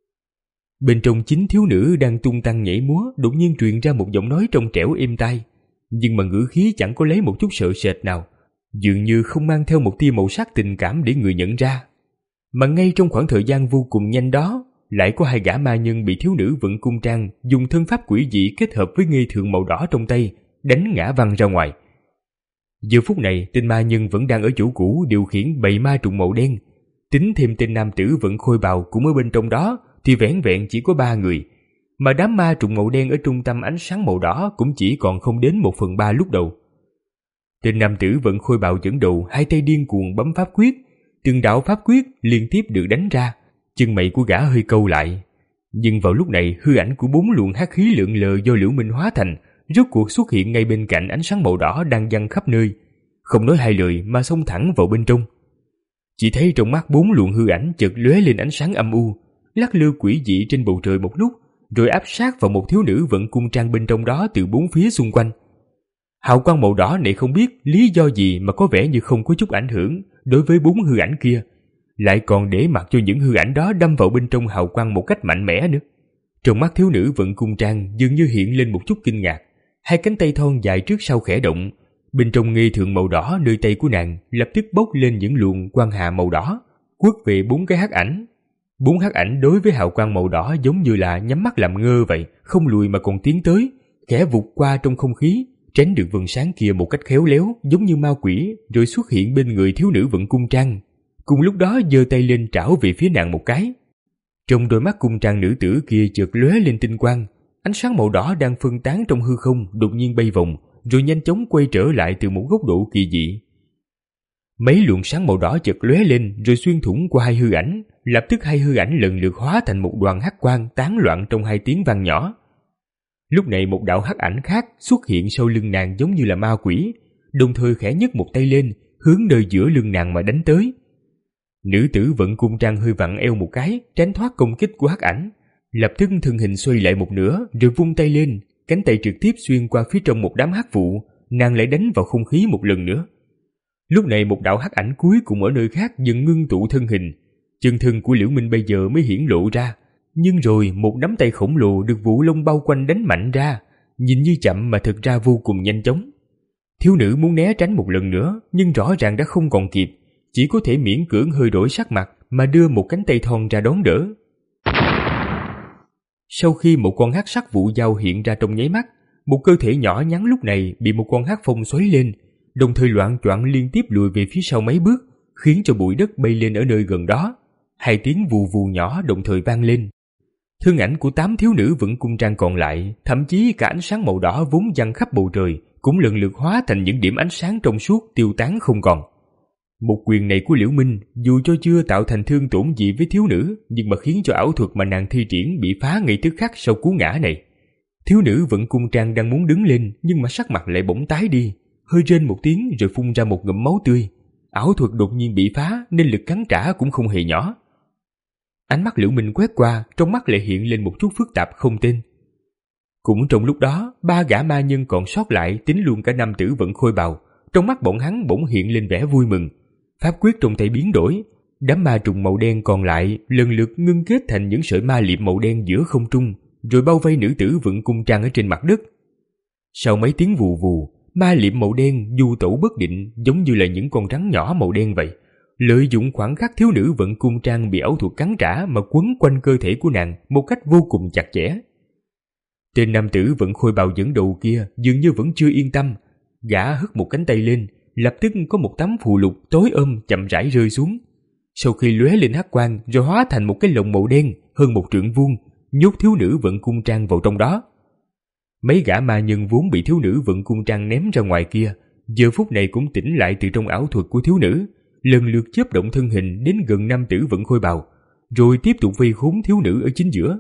Bên trong chính thiếu nữ đang tung tăng nhảy múa, đột nhiên truyền ra một giọng nói trong trẻo êm tai, nhưng mà ngữ khí chẳng có lấy một chút sợ sệt nào, dường như không mang theo một tia màu sắc tình cảm để người nhận ra. Mà ngay trong khoảng thời gian vô cùng nhanh đó, lại có hai gã ma nhân bị thiếu nữ vận cung trang dùng thân pháp quỷ dị kết hợp với nghi thường màu đỏ trong tay đánh ngã văng ra ngoài. Giờ phút này tên ma nhân vẫn đang ở chỗ cũ điều khiển bầy ma trùng màu đen, tính thêm tên nam tử vận khôi bào cũng ở bên trong đó thì vẻn vẹn chỉ có ba người, mà đám ma trùng màu đen ở trung tâm ánh sáng màu đỏ cũng chỉ còn không đến một phần ba lúc đầu. Tên nam tử vận khôi bào dẫn đầu hai tay điên cuồng bấm pháp quyết, từng đạo pháp quyết liên tiếp được đánh ra, chân mày của gã hơi cau lại. Nhưng vào lúc này hư ảnh của bốn luồng hắc khí lượn lờ do Liễu Minh hóa thành rốt cuộc xuất hiện ngay bên cạnh ánh sáng màu đỏ đang văng khắp nơi, không nói hai lời mà xông thẳng vào bên trong. Chỉ thấy trong mắt bốn luồng hư ảnh chợt lóe lên ánh sáng âm u, lắc lư quỷ dị trên bầu trời một lúc, rồi áp sát vào một thiếu nữ vận cung trang bên trong đó từ bốn phía xung quanh. Hào quang màu đỏ này không biết lý do gì mà có vẻ như không có chút ảnh hưởng đối với bốn hư ảnh kia, lại còn để mặc cho những hư ảnh đó đâm vào bên trong hào quang một cách mạnh mẽ nữa. Trong mắt thiếu nữ vận cung trang dường như hiện lên một chút kinh ngạc, hai cánh tay thon dài trước sau khẽ động, bên trong nghi thường màu đỏ nơi tay của nàng lập tức bốc lên những luồng quang hà màu đỏ, quất về bốn cái hắc ảnh. Bốn hắc ảnh đối với hào quang màu đỏ giống như là nhắm mắt làm ngơ vậy, không lùi mà còn tiến tới, khẽ vụt qua trong không khí, tránh được vầng sáng kia một cách khéo léo giống như ma quỷ, rồi xuất hiện bên người thiếu nữ vận cung trang. Cùng lúc đó giơ tay lên trảo về phía nàng một cái. Trong đôi mắt cung trang nữ tử kia chợt lóe lên tinh quang, ánh sáng màu đỏ đang phân tán trong hư không đột nhiên bay vòng, rồi nhanh chóng quay trở lại từ một góc độ kỳ dị. Mấy luồng sáng màu đỏ chợt lóe lên rồi xuyên thủng qua hai hư ảnh, lập tức hai hư ảnh lần lượt hóa thành một đoàn hắc quang tán loạn trong hai tiếng vang nhỏ. Lúc này một đạo hắc ảnh khác xuất hiện sau lưng nàng giống như là ma quỷ, đồng thời khẽ nhấc một tay lên, hướng nơi giữa lưng nàng mà đánh tới. Nữ tử vận cung trang hơi vặn eo một cái, tránh thoát công kích của hắc ảnh, lập tức thân hình xoay lại một nửa rồi vung tay lên, cánh tay trực tiếp xuyên qua phía trong một đám hắc vụ, nàng lại đánh vào không khí một lần nữa. Lúc này một đạo hắc ảnh cuối cùng ở nơi khác dần ngưng tụ thân hình, chân thân của Liễu Minh bây giờ mới hiển lộ ra, nhưng rồi một nắm tay khổng lồ được vụ lông bao quanh đánh mạnh ra, nhìn như chậm mà thực ra vô cùng nhanh chóng. Thiếu nữ muốn né tránh một lần nữa nhưng rõ ràng đã không còn kịp, chỉ có thể miễn cưỡng hơi đổi sắc mặt mà đưa một cánh tay thon ra đón đỡ. Sau khi một con hắc sắc vụ dao hiện ra trong nháy mắt, một cơ thể nhỏ nhắn lúc này bị một con hắc phong xoáy lên, đồng thời loạng choạng liên tiếp lùi về phía sau mấy bước, khiến cho bụi đất bay lên ở nơi gần đó. Hai tiếng vù vù nhỏ đồng thời vang lên. Thân ảnh của tám thiếu nữ vẫn cung trang còn lại, thậm chí cả ánh sáng màu đỏ vốn văng khắp bầu trời, cũng lần lượt hóa thành những điểm ánh sáng trong suốt tiêu tán không còn. Một quyền này của Liễu Minh dù cho chưa tạo thành thương tổn gì với thiếu nữ, nhưng mà khiến cho ảo thuật mà nàng thi triển bị phá ngay tức khắc sau cú ngã này. Thiếu nữ Vận Cung Trang đang muốn đứng lên, nhưng mà sắc mặt lại bỗng tái đi, hơi rên một tiếng rồi phun ra một ngụm máu tươi. Ảo thuật đột nhiên bị phá nên lực cắn trả cũng không hề nhỏ. Ánh mắt Liễu Minh quét qua, trong mắt lại hiện lên một chút phức tạp không tên. Cũng trong lúc đó, ba gã ma nhân còn sót lại tính luôn cả nam tử Vận Khôi Bào, trong mắt bọn hắn bỗng hiện lên vẻ vui mừng. Pháp quyết trong tay biến đổi, đám ma trùng màu đen còn lại lần lượt ngưng kết thành những sợi ma liệm màu đen giữa không trung, rồi bao vây nữ tử Vận Cung Trang ở trên mặt đất. Sau mấy tiếng vù vù, ma liệm màu đen du tẩu bất định, giống như là những con rắn nhỏ màu đen vậy, lợi dụng khoảng khắc thiếu nữ Vận Cung Trang bị ảo thuật cắn trả mà quấn quanh cơ thể của nàng một cách vô cùng chặt chẽ. Tên nam tử Vận Khôi Bào dẫn đầu kia dường như vẫn chưa yên tâm, gã hất một cánh tay lên, lập tức có một tấm phù lục tối ôm chậm rãi rơi xuống. Sau khi lóe lên hắc quang rồi hóa thành một cái lồng màu đen hơn một trượng vuông, nhốt thiếu nữ Vận Cung Trang vào trong đó. Mấy gã ma nhân vốn bị thiếu nữ Vận Cung Trang ném ra ngoài kia, giờ phút này cũng tỉnh lại từ trong ảo thuật của thiếu nữ, lần lượt chớp động thân hình đến gần nam tử Vận Khôi Bào, rồi tiếp tục vây khốn thiếu nữ ở chính giữa.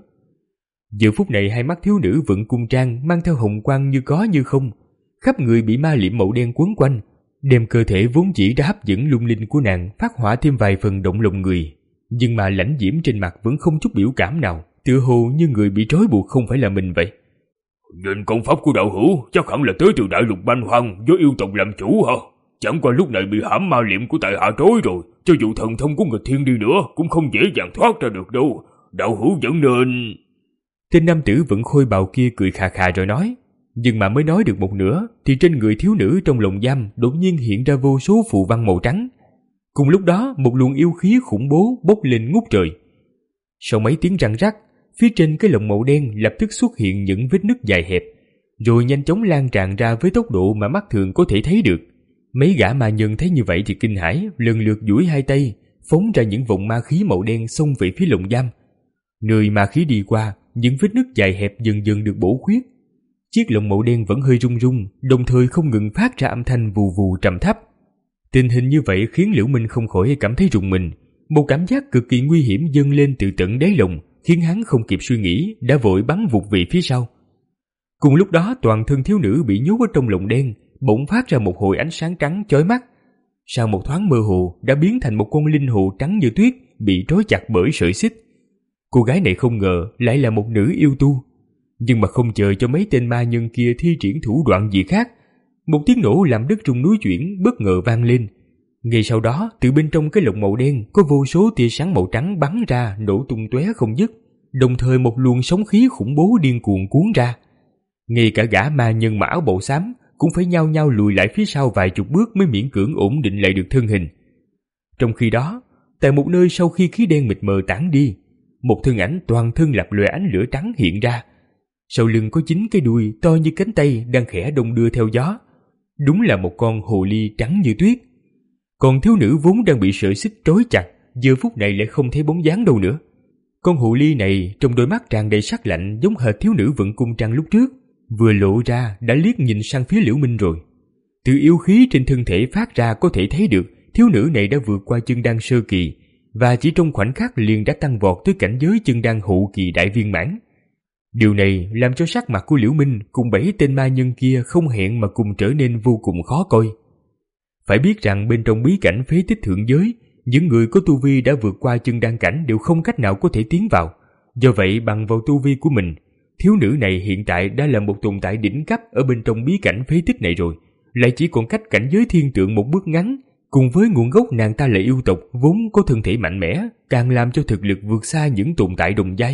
Giờ phút này hai mắt thiếu nữ Vận Cung Trang mang theo hồng quang như có như không, khắp người bị ma liệm màu đen quấn quanh, đem cơ thể vốn chỉ đã hấp dẫn lung linh của nàng phát hỏa thêm vài phần động lòng người. Nhưng mà lãnh diễm trên mặt vẫn không chút biểu cảm nào, tựa hồ như người bị trói buộc không phải là mình vậy. Nhìn công pháp của đạo hữu chắc hẳn là tới từ đại lục Banh Hoang do yêu tộc làm chủ hả? Chẳng qua lúc này bị hãm ma liệm của tại hạ trói rồi, cho dù thần thông của nghịch thiên đi nữa cũng không dễ dàng thoát ra được đâu. Đạo hữu vẫn nên... Tên nam tử Vận Khôi Bào kia cười khà khà rồi nói. Nhưng mà mới nói được một nửa thì trên người thiếu nữ trong lồng giam đột nhiên hiện ra vô số phù văn màu trắng. Cùng lúc đó một luồng yêu khí khủng bố bốc lên ngút trời. Sau mấy tiếng răng rắc, phía trên cái lồng màu đen lập tức xuất hiện những vết nứt dài hẹp, rồi nhanh chóng lan tràn ra với tốc độ mà mắt thường có thể thấy được. Mấy gã ma nhân thấy như vậy thì kinh hãi, lần lượt duỗi hai tay phóng ra những vòng ma khí màu đen xông về phía lồng giam. Nơi ma khí đi qua, những vết nứt dài hẹp dần dần được bổ khuyết. Chiếc lồng màu đen vẫn hơi rung rung, đồng thời không ngừng phát ra âm thanh vù vù trầm thấp. Tình hình như vậy khiến Liễu Minh không khỏi cảm thấy rùng mình, một cảm giác cực kỳ nguy hiểm dâng lên từ tận đáy lòng, khiến hắn không kịp suy nghĩ đã vội bắn vụt về phía sau. Cùng lúc đó toàn thân thiếu nữ bị nhốt ở trong lồng đen bỗng phát ra một hồi ánh sáng trắng chói mắt. Sau một thoáng mơ hồ đã biến thành một con linh hồ trắng như tuyết bị trói chặt bởi sợi xích. Cô gái này không ngờ lại là một nữ yêu tu. Nhưng mà không chờ cho mấy tên ma nhân kia thi triển thủ đoạn gì khác, một tiếng nổ làm đất rung núi chuyển bất ngờ vang lên. Ngay sau đó, từ bên trong cái lồng màu đen có vô số tia sáng màu trắng bắn ra nổ tung tóe không dứt, đồng thời một luồng sóng khí khủng bố điên cuồng cuốn ra. Ngay cả gã ma nhân mặc áo bào xám cũng phải nhao nhao lùi lại phía sau vài chục bước mới miễn cưỡng ổn định lại được thân hình. Trong khi đó, tại một nơi sau khi khí đen mịt mờ tản đi, một thân ảnh toàn thân lập lòe ánh lửa trắng hiện ra. Sau lưng có chín cái đuôi to như cánh tay đang khẽ đung đưa theo gió. Đúng là một con hồ ly trắng như tuyết. Còn thiếu nữ vốn đang bị sợi xích trói chặt, giờ phút này lại không thấy bóng dáng đâu nữa. Con hồ ly này trong đôi mắt tràn đầy sắc lạnh giống hệt thiếu nữ Vận Cung Trang lúc trước, vừa lộ ra đã liếc nhìn sang phía Liễu Minh rồi. Từ yêu khí trên thân thể phát ra có thể thấy được thiếu nữ này đã vượt qua chân đan sơ kỳ, và chỉ trong khoảnh khắc liền đã tăng vọt tới cảnh giới chân đan hậu kỳ đại viên mãn. Điều này làm cho sắc mặt của Liễu Minh cùng bảy tên ma nhân kia không hẹn mà cùng trở nên vô cùng khó coi. Phải biết rằng bên trong bí cảnh phế tích thượng giới, những người có tu vi đã vượt qua chân đan cảnh đều không cách nào có thể tiến vào. Do vậy bằng vào tu vi của mình, thiếu nữ này hiện tại đã là một tồn tại đỉnh cấp ở bên trong bí cảnh phế tích này rồi, lại chỉ còn cách cảnh giới thiên tượng một bước ngắn. Cùng với nguồn gốc nàng ta là yêu tộc vốn có thân thể mạnh mẽ, càng làm cho thực lực vượt xa những tồn tại đồng giai.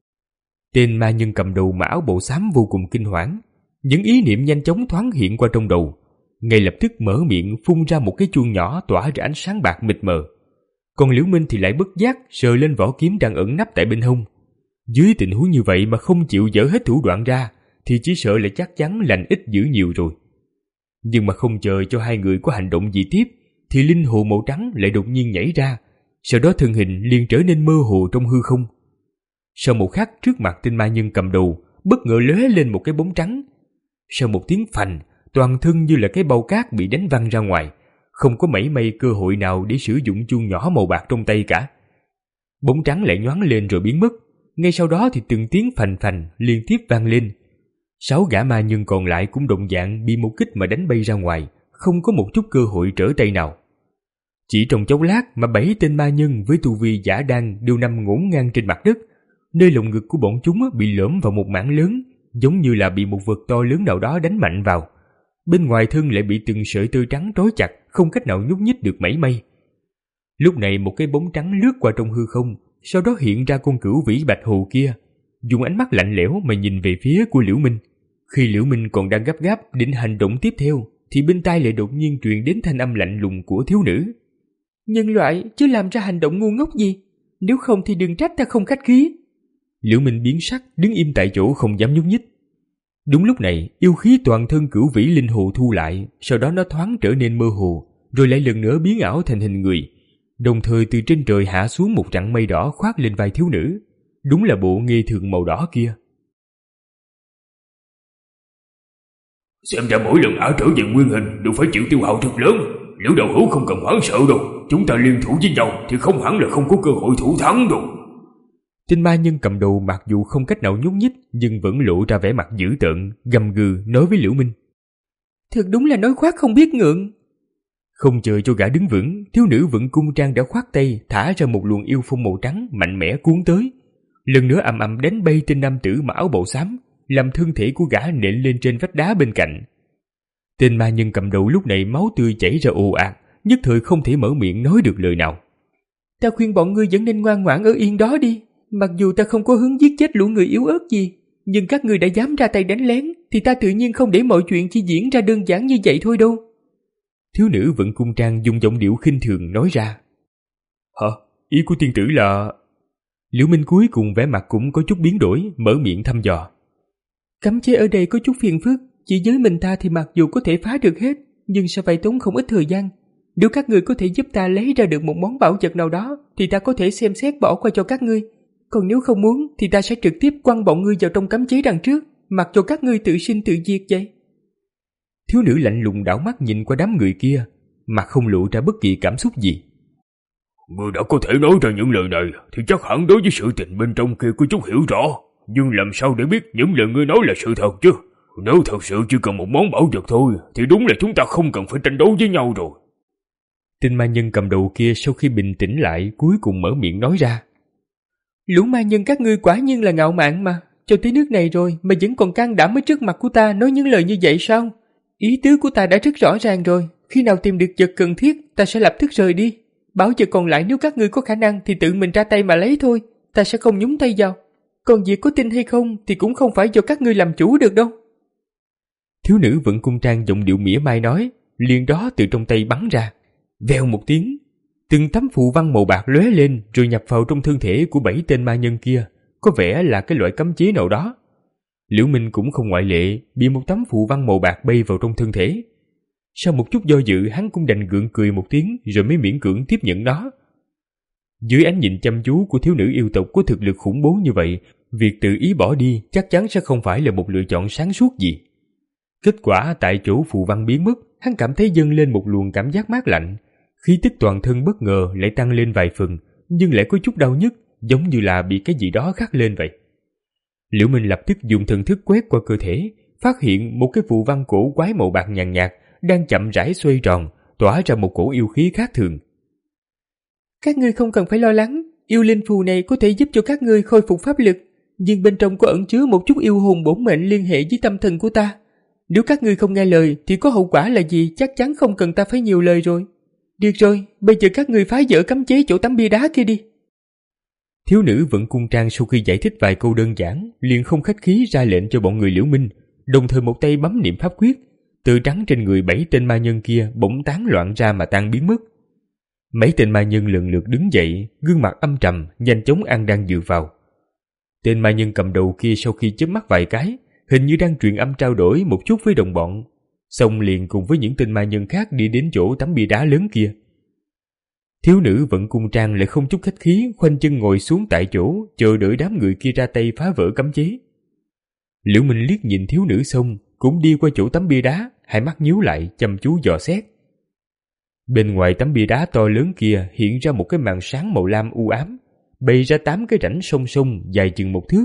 Tên ma nhân cầm đầu mặc áo bào xám vô cùng kinh hoảng, những ý niệm nhanh chóng thoáng hiện qua trong đầu, ngay lập tức mở miệng phun ra một cái chuông nhỏ tỏa ra ánh sáng bạc mịt mờ. Còn Liễu Minh thì lại bất giác sờ lên vỏ kiếm đang ẩn nấp tại bên hông. Dưới tình huống như vậy mà không chịu dỡ hết thủ đoạn ra thì chỉ sợ là chắc chắn lành ít dữ nhiều rồi. Nhưng mà không chờ cho hai người có hành động gì tiếp thì linh hồ màu trắng lại đột nhiên nhảy ra, sau đó thân hình liền trở nên mơ hồ trong hư không. Sau một khắc, trước mặt tên ma nhân cầm đầu bất ngờ lóe lên một cái bóng trắng. Sau một tiếng phành, toàn thân như là cái bao cát bị đánh văng ra ngoài, không có mảy may cơ hội nào để sử dụng chuông nhỏ màu bạc trong tay cả. Bóng trắng lại nhoáng lên rồi biến mất. Ngay sau đó thì từng tiếng phành phành liên tiếp vang lên. Sáu gã ma nhân còn lại cũng đồng dạng bị một kích mà đánh bay ra ngoài, không có một chút cơ hội trở tay nào. Chỉ trong chốc lát mà bảy tên ma nhân với tu vi giả đan đều nằm ngổn ngang trên mặt đất, nơi lồng ngực của bọn chúng bị lõm vào một mảng lớn, giống như là bị một vật to lớn nào đó đánh mạnh vào. Bên ngoài thân lại bị từng sợi tơ trắng trói chặt, không cách nào nhúc nhích được mảy may. Lúc này một cái bóng trắng lướt qua trong hư không, sau đó hiện ra con cửu vĩ bạch hồ kia, dùng ánh mắt lạnh lẽo mà nhìn về phía của Liễu Minh. Khi Liễu Minh còn đang gấp gáp định hành động tiếp theo, thì bên tai lại đột nhiên truyền đến thanh âm lạnh lùng của thiếu nữ. Nhân loại chứ làm ra hành động ngu ngốc gì, nếu không thì đừng trách ta không khách khí. Liễu Minh biến sắc, đứng im tại chỗ không dám nhúc nhích. Đúng lúc này, yêu khí toàn thân cửu vĩ linh hồ thu lại, sau đó nó thoáng trở nên mơ hồ, rồi lại lần nữa biến ảo thành hình người. Đồng thời từ trên trời hạ xuống một rặng mây đỏ khoác lên vai thiếu nữ. Đúng là bộ nghê thường màu đỏ kia. Xem ra mỗi lần ả trở về nguyên hình đều phải chịu tiêu hao thật lớn. Liễu đạo hữu không cần hoảng sợ đâu, chúng ta liên thủ với nhau thì không hẳn là không có cơ hội thủ thắng đâu. Tên ma nhân cầm đầu mặc dù không cách nào nhúc nhích, nhưng vẫn lộ ra vẻ mặt dữ tợn, gầm gừ nói với Liễu Minh. Thật đúng là nói khoác không biết ngượng. Không chờ cho gã đứng vững, thiếu nữ vận cung trang đã khoát tay thả ra một luồng yêu phong màu trắng mạnh mẽ cuốn tới, lần nữa ầm ầm đánh bay tên nam tử mặc áo bào xám, làm thân thể của gã nện lên trên vách đá bên cạnh. Tên ma nhân cầm đầu lúc này máu tươi chảy ra ồ ạt, nhất thời không thể mở miệng nói được lời nào. Ta khuyên bọn ngươi vẫn nên ngoan ngoãn ở yên đó đi. Mặc dù ta không có hướng giết chết lũ người yếu ớt gì, nhưng các ngươi đã dám ra tay đánh lén, thì ta tự nhiên không để mọi chuyện chỉ diễn ra đơn giản như vậy thôi đâu. Thiếu nữ vận cung trang dùng giọng điệu khinh thường nói ra. Hả? Ý của tiên tử là... Liễu Minh cuối cùng vẻ mặt cũng có chút biến đổi, mở miệng thăm dò. Cấm chế ở đây có chút phiền phức, chỉ với mình ta thì mặc dù có thể phá được hết, nhưng sẽ phải tốn không ít thời gian. Nếu các ngươi có thể giúp ta lấy ra được một món bảo vật nào đó, thì ta có thể xem xét bỏ qua cho các ngươi. Còn nếu không muốn thì ta sẽ trực tiếp quăng bọn ngươi vào trong cấm chế đằng trước, mặc cho các ngươi tự sinh tự diệt vậy. Thiếu nữ lạnh lùng đảo mắt nhìn qua đám người kia, mặt không lộ ra bất kỳ cảm xúc gì. Ngươi đã có thể nói ra những lời này thì chắc hẳn đối với sự tình bên trong kia có chút hiểu rõ, nhưng làm sao để biết những lời ngươi nói là sự thật chứ? Nếu thật sự chỉ cần một món bảo vật thôi thì đúng là chúng ta không cần phải tranh đấu với nhau rồi. Tên ma nhân cầm đầu kia sau khi bình tĩnh lại cuối cùng mở miệng nói ra. Lũ ma nhân các ngươi quả nhiên là ngạo mạn mà, cho tới nước này rồi mà vẫn còn can đảm ở trước mặt của ta nói những lời như vậy sao? Ý tứ của ta đã rất rõ ràng rồi, khi nào tìm được vật cần thiết ta sẽ lập tức rời đi. Bảo vật còn lại nếu các ngươi có khả năng thì tự mình ra tay mà lấy thôi, ta sẽ không nhúng tay vào. Còn việc có tin hay không thì cũng không phải do các ngươi làm chủ được đâu. Thiếu nữ vận cung trang giọng điệu mỉa mai nói, liền đó từ trong tay bắn ra. Vèo một tiếng, từng tấm phù văn màu bạc lóe lên rồi nhập vào trong thân thể của bảy tên ma nhân kia, có vẻ là cái loại cấm chế nào đó. Liễu Minh cũng không ngoại lệ, bị một tấm phù văn màu bạc bay vào trong thân thể. Sau một chút do dự, hắn cũng đành gượng cười một tiếng rồi mới miễn cưỡng tiếp nhận nó. Dưới ánh nhìn chăm chú của thiếu nữ yêu tộc có thực lực khủng bố như vậy, việc tự ý bỏ đi chắc chắn sẽ không phải là một lựa chọn sáng suốt gì. Kết quả tại chỗ phù văn biến mất, hắn cảm thấy dâng lên một luồng cảm giác mát lạnh, khí tức toàn thân bất ngờ lại tăng lên vài phần, nhưng lại có chút đau nhức, giống như là bị cái gì đó khắc lên vậy. Liễu Minh lập tức dùng thần thức quét qua cơ thể, phát hiện một cái phù văn cổ quái màu bạc nhàn nhạt đang chậm rãi xoay tròn, tỏa ra một cổ yêu khí khác thường. Các ngươi không cần phải lo lắng, yêu linh phù này có thể giúp cho các ngươi khôi phục pháp lực, nhưng bên trong có ẩn chứa một chút yêu hồn bổn mệnh liên hệ với tâm thần của ta. Nếu các ngươi không nghe lời thì có hậu quả là gì chắc chắn không cần ta phải nhiều lời rồi. Được rồi, bây giờ các ngươi phá vỡ cấm chế chỗ tấm bia đá kia đi. Thiếu nữ vận cung trang sau khi giải thích vài câu đơn giản, liền không khách khí ra lệnh cho bọn người Liễu Minh, đồng thời một tay bấm niệm pháp quyết, từ trắng trên người bảy tên ma nhân kia bỗng tán loạn ra mà tan biến mất. Mấy tên ma nhân lần lượt đứng dậy, gương mặt âm trầm, nhanh chóng ăn đang dựa vào. Tên ma nhân cầm đầu kia sau khi chớp mắt vài cái, hình như đang truyền âm trao đổi một chút với đồng bọn, xong liền cùng với những tên ma nhân khác đi đến chỗ tấm bia đá lớn kia. Thiếu nữ vận cung trang lại không chút khách khí, khoanh chân ngồi xuống tại chỗ, chờ đợi đám người kia ra tay phá vỡ cấm chế. Liễu Minh liếc nhìn thiếu nữ xong, cũng đi qua chỗ tấm bia đá, hai mắt nhíu lại, chăm chú dò xét. Bên ngoài tấm bia đá to lớn kia hiện ra một cái màn sáng màu lam u ám, bày ra tám cái rãnh song song dài chừng một thước,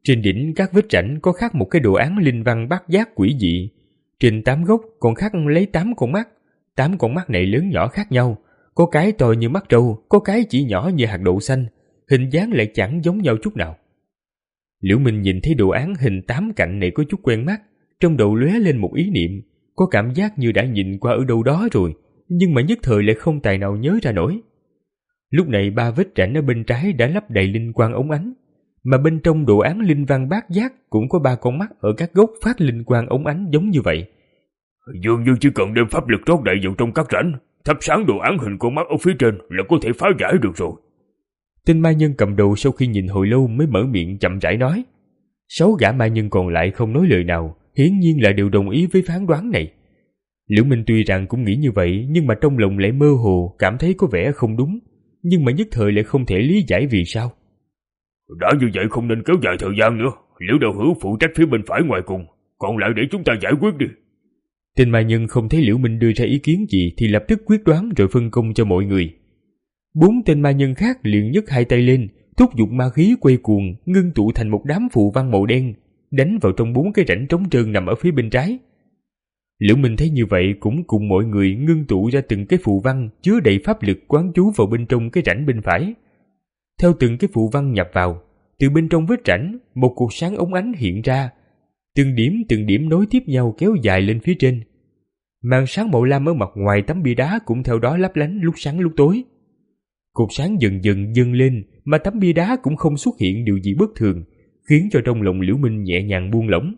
Trên đỉnh các vết rãnh có khắc một cái đồ án linh văn bát giác quỷ dị. Trên tám gốc còn khắc lấy tám con mắt. Tám con mắt này lớn nhỏ khác nhau, có cái to như mắt trâu, có cái chỉ nhỏ như hạt đậu xanh, hình dáng lại chẳng giống nhau chút nào. Liễu Minh nhìn thấy đồ án hình tám cạnh này có chút quen mắt, trong đầu lóe lên một ý niệm, có cảm giác như đã nhìn qua ở đâu đó rồi, nhưng mà nhất thời lại không tài nào nhớ ra nổi. Lúc này ba vết rãnh ở bên trái đã lấp đầy linh quang ống ánh, mà bên trong đồ án linh văn bát giác cũng có ba con mắt ở các gốc phát linh quang ống ánh giống như vậy. Dường như chỉ cần đem pháp lực rót đầy vào trong các rãnh, thắp sáng đồ án hình con mắt ở phía trên là có thể phá giải được rồi. Tên ma nhân cầm đầu sau khi nhìn hồi lâu mới mở miệng chậm rãi nói. Sáu gã ma nhân còn lại không nói lời nào, hiển nhiên là đều đồng ý với phán đoán này. Liễu Minh tuy rằng cũng nghĩ như vậy, nhưng mà trong lòng lại mơ hồ cảm thấy có vẻ không đúng, nhưng mà nhất thời lại không thể lý giải vì sao. Đã như vậy không nên kéo dài thời gian nữa, Liễu đạo hữu phụ trách phía bên phải ngoài cùng, còn lại để chúng ta giải quyết đi. Tên ma nhân không thấy Liễu Minh đưa ra ý kiến gì thì lập tức quyết đoán rồi phân công cho mọi người. Bốn tên ma nhân khác liền nhấc hai tay lên, thúc giục ma khí quay cuồng, ngưng tụ thành một đám phù văn màu đen, đánh vào trong bốn cái rãnh trống trơn nằm ở phía bên trái. Liễu Minh thấy như vậy cũng cùng mọi người ngưng tụ ra từng cái phù văn chứa đầy pháp lực quán trú vào bên trong cái rãnh bên phải. Theo từng cái phù văn nhập vào, từ bên trong vết rãnh, một cột sáng ống ánh hiện ra, từng điểm từng điểm nối tiếp nhau kéo dài lên phía trên. Màn sáng màu lam ở mặt ngoài tấm bia đá cũng theo đó lấp lánh lúc sáng lúc tối. Cột sáng dần dần dâng lên mà tấm bia đá cũng không xuất hiện điều gì bất thường, khiến cho trong lòng Liễu Minh nhẹ nhàng buông lỏng.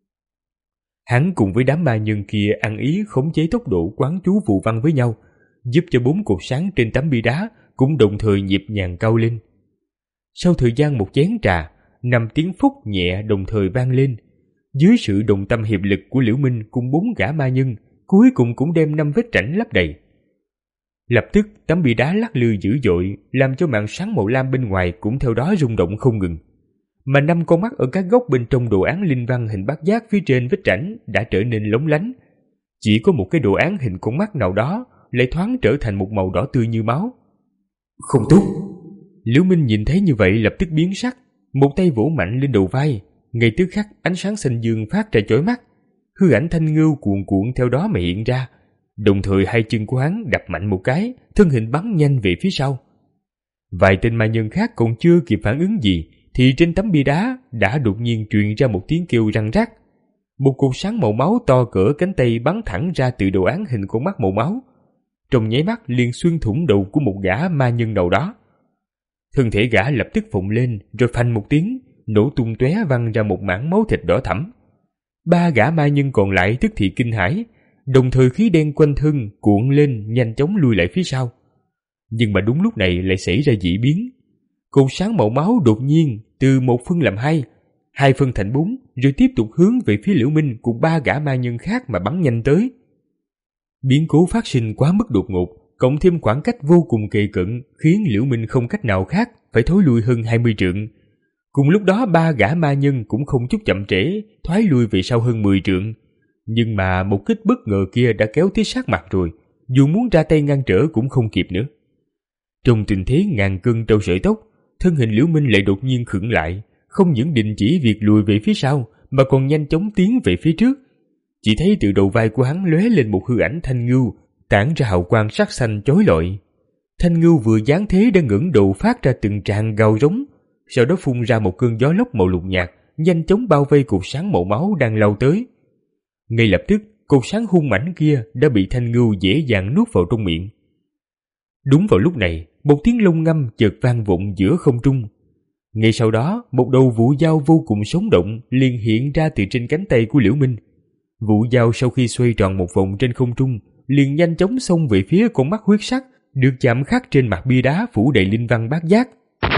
Hắn cùng với đám ma nhân kia ăn ý khống chế tốc độ quán chú phù văn với nhau, giúp cho bốn cột sáng trên tấm bia đá cũng đồng thời nhịp nhàng cao lên. Sau thời gian một chén trà, năm tiếng phúc nhẹ đồng thời vang lên. Dưới sự đồng tâm hiệp lực của Liễu Minh cùng bốn gã ma nhân, cuối cùng cũng đem năm vết rãnh lấp đầy. Lập tức tấm bia đá lắc lư dữ dội, làm cho màn sáng màu lam bên ngoài cũng theo đó rung động không ngừng. Mà năm con mắt ở các góc bên trong đồ án linh văn hình bát giác phía trên vết rãnh đã trở nên lóng lánh. Chỉ có một cái đồ án hình con mắt nào đó lại thoáng trở thành một màu đỏ tươi như máu. Không tốt! Liễu Minh nhìn thấy như vậy lập tức biến sắc, một tay vỗ mạnh lên đầu vai, ngay tức khắc ánh sáng xanh dương phát ra chói mắt, hư ảnh thanh ngưu cuồn cuộn theo đó mà hiện ra. Đồng thời hai chân của hắn đập mạnh một cái, thân hình bắn nhanh về phía sau. Vài tên ma nhân khác còn chưa kịp phản ứng gì thì trên tấm bia đá đã đột nhiên truyền ra một tiếng kêu răng rắc. Một cột sáng màu máu to cỡ cánh tay bắn thẳng ra từ đồ án hình con mắt màu máu, trong nháy mắt liền xuyên thủng đầu của một gã ma nhân đầu đó. Thân thể gã lập tức phồng lên rồi phanh một tiếng, nổ tung tóe văng ra một mảng máu thịt đỏ thẫm. Ba gã ma nhân còn lại tức thì kinh hãi, đồng thời khí đen quanh thân cuộn lên nhanh chóng lùi lại phía sau. Nhưng mà đúng lúc này lại xảy ra dị biến. Cột sáng màu máu đột nhiên từ một phân làm hai, hai phân thành bốn, rồi tiếp tục hướng về phía Liễu Minh cùng ba gã ma nhân khác mà bắn nhanh tới. Biến cố phát sinh quá mức đột ngột, cộng thêm khoảng cách vô cùng kề cận, khiến Liễu Minh không cách nào khác phải thối lui hơn hai mươi trượng. Cùng lúc đó ba gã ma nhân cũng không chút chậm trễ, thoái lui về sau hơn mười trượng. Nhưng mà một kích bất ngờ kia đã kéo tới sát mặt rồi, dù muốn ra tay ngăn trở cũng không kịp nữa. Trong tình thế ngàn cân treo sợi tóc, thân hình Liễu Minh lại đột nhiên khựng lại, không những đình chỉ việc lùi về phía sau mà còn nhanh chóng tiến về phía trước. Chỉ thấy từ đầu vai của hắn lóe lên một hư ảnh thanh ngưu, tản ra hào quang sắc xanh chói lọi. Thanh ngưu vừa giáng thế đã ngẩng đầu phát ra từng tràng gào rống, sau đó phun ra một cơn gió lốc màu lục nhạt, nhanh chóng bao vây cột sáng màu máu đang lao tới. Ngay lập tức, cột sáng hung mãnh kia đã bị thanh ngưu dễ dàng nuốt vào trong miệng. Đúng vào lúc này, một tiếng lông ngâm chợt vang vọng giữa không trung. Ngay sau đó, một đầu vũ dao vô cùng sống động liền hiện ra từ trên cánh tay của Liễu Minh. Vũ dao sau khi xoay tròn một vòng trên không trung, liền nhanh chóng xông về phía con mắt huyết sắc được chạm khắc trên mặt bia đá phủ đầy linh văn bát giác.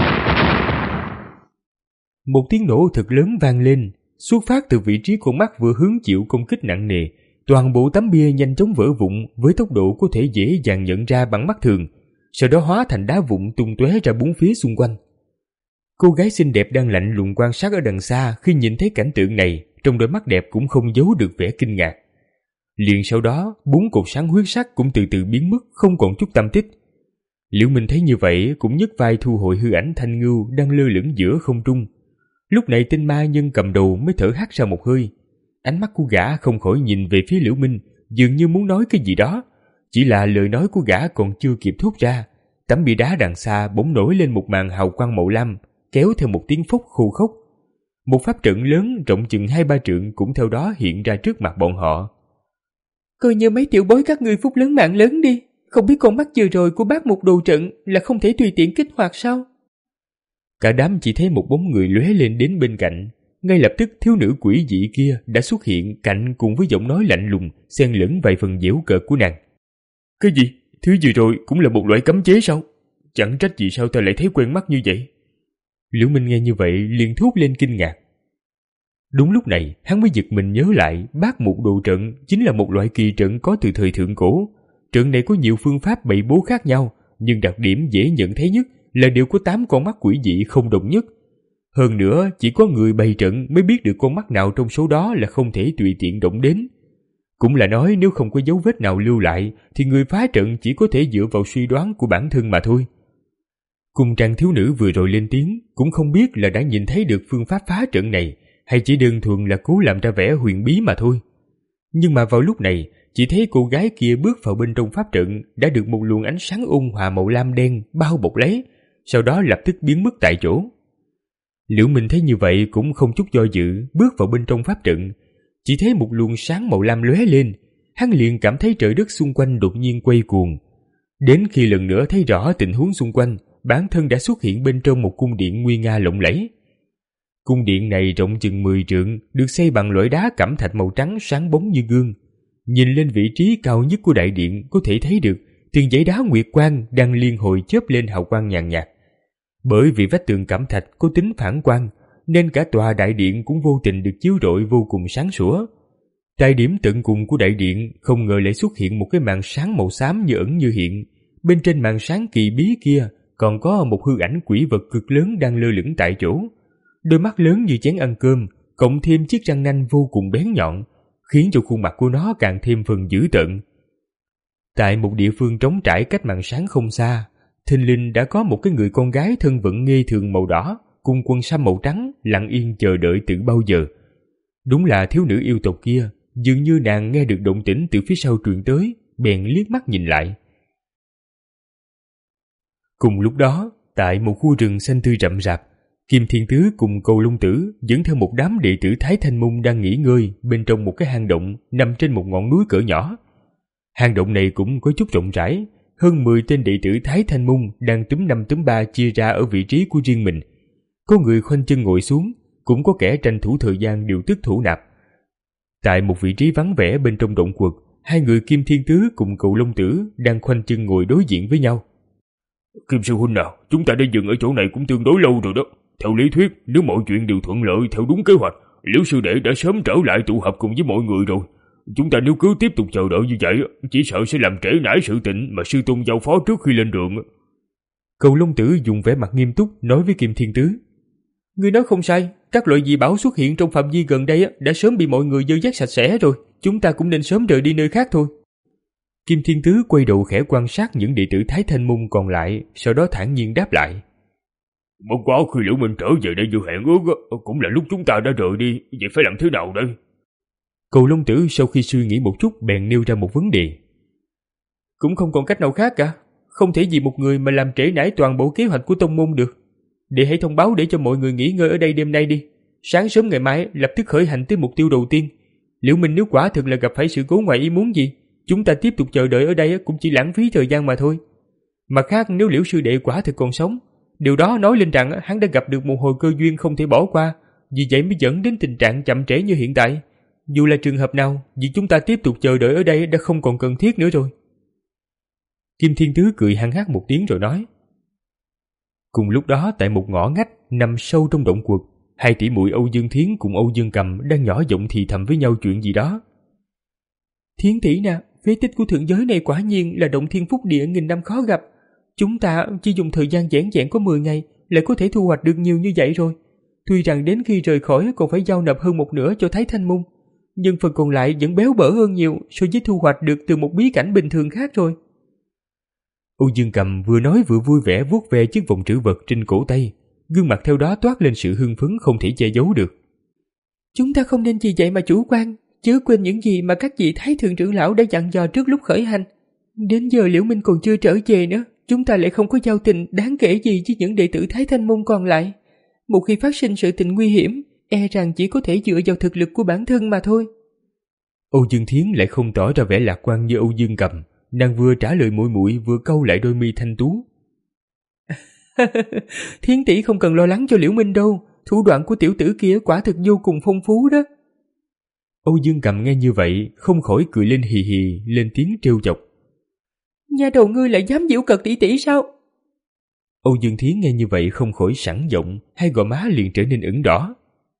Một tiếng nổ thật lớn vang lên, xuất phát từ vị trí con mắt vừa hứng chịu công kích nặng nề. Toàn bộ tấm bia nhanh chóng vỡ vụn với tốc độ có thể dễ dàng nhận ra bằng mắt thường, sau đó hóa thành đá vụn tung tóe ra bốn phía xung quanh. Cô gái xinh đẹp đang lạnh lùng quan sát ở đằng xa khi nhìn thấy cảnh tượng này, trong đôi mắt đẹp cũng không giấu được vẻ kinh ngạc. Liền sau đó, bốn cột sáng huyết sắc cũng từ từ biến mất, không còn chút tăm tích. Liễu Minh thấy như vậy cũng nhấc vai thu hồi hư ảnh thanh ngưu đang lơ lửng giữa không trung. Lúc này tên ma nhân cầm đầu mới thở hắt ra một hơi. Ánh mắt của gã không khỏi nhìn về phía Liễu Minh, dường như muốn nói cái gì đó. Chỉ là lời nói của gã còn chưa kịp thốt ra, tấm bia đá đằng xa bỗng nổi lên một màn hào quang màu lam, kéo theo một tiếng phốc khô khốc. Một pháp trận lớn rộng chừng hai ba trượng cũng theo đó hiện ra trước mặt bọn họ. Coi như mấy tiểu bối các ngươi phúc lớn mạng lớn đi, không biết con mắt vừa rồi của bác một đồ trận là không thể tùy tiện kích hoạt sao? Cả đám chỉ thấy một bóng người lóe lên đến bên cạnh. Ngay lập tức thiếu nữ quỷ dị kia đã xuất hiện cạnh cùng với giọng nói lạnh lùng, xen lẫn vài phần giễu cợt của nàng. Cái gì? Thứ vừa rồi cũng là một loại cấm chế sao? Chẳng trách gì sao ta lại thấy quen mắt như vậy. Liễu Minh nghe như vậy liền thốt lên kinh ngạc. Đúng lúc này hắn mới giật mình nhớ lại bát một đồ trận chính là một loại kỳ trận có từ thời thượng cổ. Trận này có nhiều phương pháp bày bố khác nhau, nhưng đặc điểm dễ nhận thấy nhất là đều có tám con mắt quỷ dị không đồng nhất. Hơn nữa chỉ có người bày trận mới biết được con mắt nào trong số đó là không thể tùy tiện động đến. Cũng là nói nếu không có dấu vết nào lưu lại thì người phá trận chỉ có thể dựa vào suy đoán của bản thân mà thôi. Cùng trang thiếu nữ vừa rồi lên tiếng cũng không biết là đã nhìn thấy được phương pháp phá trận này hay chỉ đơn thuần là cố làm ra vẻ huyền bí mà thôi. Nhưng mà vào lúc này chỉ thấy cô gái kia bước vào bên trong pháp trận đã được một luồng ánh sáng ôn hòa màu lam đen bao bọc lấy, sau đó lập tức biến mất tại chỗ. Liễu Minh thấy như vậy cũng không chút do dự bước vào bên trong pháp trận. Chỉ thấy một luồng sáng màu lam lóe lên, hắn liền cảm thấy trời đất xung quanh đột nhiên quay cuồng. Đến khi lần nữa thấy rõ tình huống xung quanh, bản thân đã xuất hiện bên trong một cung điện nguy nga lộng lẫy. Cung điện này rộng chừng mười trượng, được xây bằng loại đá cẩm thạch màu trắng sáng bóng như gương. Nhìn lên vị trí cao nhất của đại điện có thể thấy được từng dãy đá nguyệt quang đang liên hồi chớp lên hào quang nhàn nhạt. Bởi vì vách tường cẩm thạch có tính phản quang, nên cả tòa đại điện cũng vô tình được chiếu rọi vô cùng sáng sủa. Tại điểm tận cùng của đại điện không ngờ lại xuất hiện một cái màn sáng màu xám như ẩn như hiện. Bên trên màn sáng kỳ bí kia còn có một hư ảnh quỷ vật cực lớn đang lơ lửng tại chỗ. Đôi mắt lớn như chén ăn cơm, cộng thêm chiếc răng nanh vô cùng bén nhọn, khiến cho khuôn mặt của nó càng thêm phần dữ tợn. Tại một địa phương trống trải cách màn sáng không xa, thình lình đã có một cái người con gái thân vận nghê thường màu đỏ cùng quần sam màu trắng lặng yên chờ đợi từ bao giờ. Đúng là thiếu nữ yêu tộc kia. Dường như nàng nghe được động tĩnh từ phía sau truyền tới, bèn liếc mắt nhìn lại. Cùng lúc đó, tại một khu rừng xanh tươi rậm rạp, Kim Thiên Tứ cùng Cầu Long Tử dẫn theo một đám đệ tử Thái Thanh Môn đang nghỉ ngơi bên trong một cái hang động nằm trên một ngọn núi cỡ nhỏ. Hang động này cũng có chút rộng rãi, hơn mười tên đệ tử Thái Thanh Môn đang túm năm túm ba chia ra ở vị trí của riêng mình. Có người khoanh chân ngồi xuống, cũng có kẻ tranh thủ thời gian điều tức thủ nạp. Tại một vị trí vắng vẻ bên trong động quật, hai người Kim Thiên Tứ cùng Cậu Long Tử đang khoanh chân ngồi đối diện với nhau. Kim sư huynh nào, chúng ta đã dừng ở chỗ này cũng tương đối lâu rồi đó. Theo lý thuyết, nếu mọi chuyện đều thuận lợi theo đúng kế hoạch, Liễu sư đệ đã sớm trở lại tụ họp cùng với mọi người rồi. Chúng ta nếu cứ tiếp tục chờ đợi như vậy, chỉ sợ sẽ làm trễ nải sự tình mà sư tôn giao phó trước khi lên đường. Cậu Long Tử dùng vẻ mặt nghiêm túc nói với Kim Thiên Tứ. Ngươi nói không sai, các loại dị bảo xuất hiện trong phạm vi gần đây đã sớm bị mọi người dơ dắt sạch sẽ rồi, chúng ta cũng nên sớm rời đi nơi khác thôi. Kim Thiên Tứ quay đầu khẽ quan sát những đệ tử Thái Thanh Môn còn lại, sau đó thản nhiên đáp lại. Bất quá khi Liễu Minh trở về đây như hẹn ước, cũng là lúc chúng ta đã rời đi, vậy phải làm thế nào đây? Cầu Long Tử sau khi suy nghĩ một chút bèn nêu ra một vấn đề. Cũng không còn cách nào khác cả, không thể vì một người mà làm trễ nải toàn bộ kế hoạch của tông môn được. Để hãy thông báo để cho mọi người nghỉ ngơi ở đây đêm nay đi. Sáng sớm ngày mai lập tức khởi hành tới mục tiêu đầu tiên. Liễu Minh nếu quả thực là gặp phải sự cố ngoài ý muốn gì, chúng ta tiếp tục chờ đợi ở đây cũng chỉ lãng phí thời gian mà thôi. Mặt khác, nếu Liễu sư đệ quả thực còn sống, điều đó nói lên rằng hắn đã gặp được một hồi cơ duyên không thể bỏ qua, vì vậy mới dẫn đến tình trạng chậm trễ như hiện tại. Dù là trường hợp nào, vì chúng ta tiếp tục chờ đợi ở đây đã không còn cần thiết nữa rồi. Kim Thiên Tứ cười hăng hắc một tiếng rồi nói. Cùng lúc đó tại một ngõ ngách nằm sâu trong động quật, hai tỷ muội Âu Dương Thiến cùng Âu Dương Cầm đang nhỏ giọng thì thầm với nhau chuyện gì đó. Thiến tỷ nè, phế tích của thượng giới này quả nhiên là động thiên phúc địa nghìn năm khó gặp. Chúng ta chỉ dùng thời gian giản dẹn có mười ngày lại có thể thu hoạch được nhiều như vậy rồi. Tuy rằng đến khi rời khỏi còn phải giao nộp hơn một nửa cho Thái Thanh Môn, nhưng phần còn lại vẫn béo bở hơn nhiều so với thu hoạch được từ một bí cảnh bình thường khác rồi. Âu Dương Cầm vừa nói vừa vui vẻ vuốt về chiếc vòng trữ vật trên cổ tay, gương mặt theo đó toát lên sự hưng phấn không thể che giấu được. Chúng ta không nên vì vậy mà chủ quan, chớ quên những gì mà các vị Thái Thượng trưởng lão đã dặn dò trước lúc khởi hành. Đến giờ Liễu Minh còn chưa trở về nữa, chúng ta lại không có giao tình đáng kể gì với những đệ tử Thái Thanh môn còn lại. Một khi phát sinh sự tình nguy hiểm, e rằng chỉ có thể dựa vào thực lực của bản thân mà thôi. Âu Dương Thiến lại không tỏ ra vẻ lạc quan như Âu Dương Cầm, nàng vừa trả lời muội muội vừa cau lại đôi mi thanh tú. Thiến tỷ không cần lo lắng cho Liễu Minh đâu, thủ đoạn của tiểu tử kia quả thực vô cùng phong phú đó. Âu Dương Cầm nghe như vậy không khỏi cười lên hì hì, lên tiếng trêu chọc. Nhà đầu ngươi lại dám giễu cợt tỷ tỷ sao? Âu Dương Thiến nghe như vậy không khỏi sẵn giọng, hai gò má liền trở nên ửng đỏ.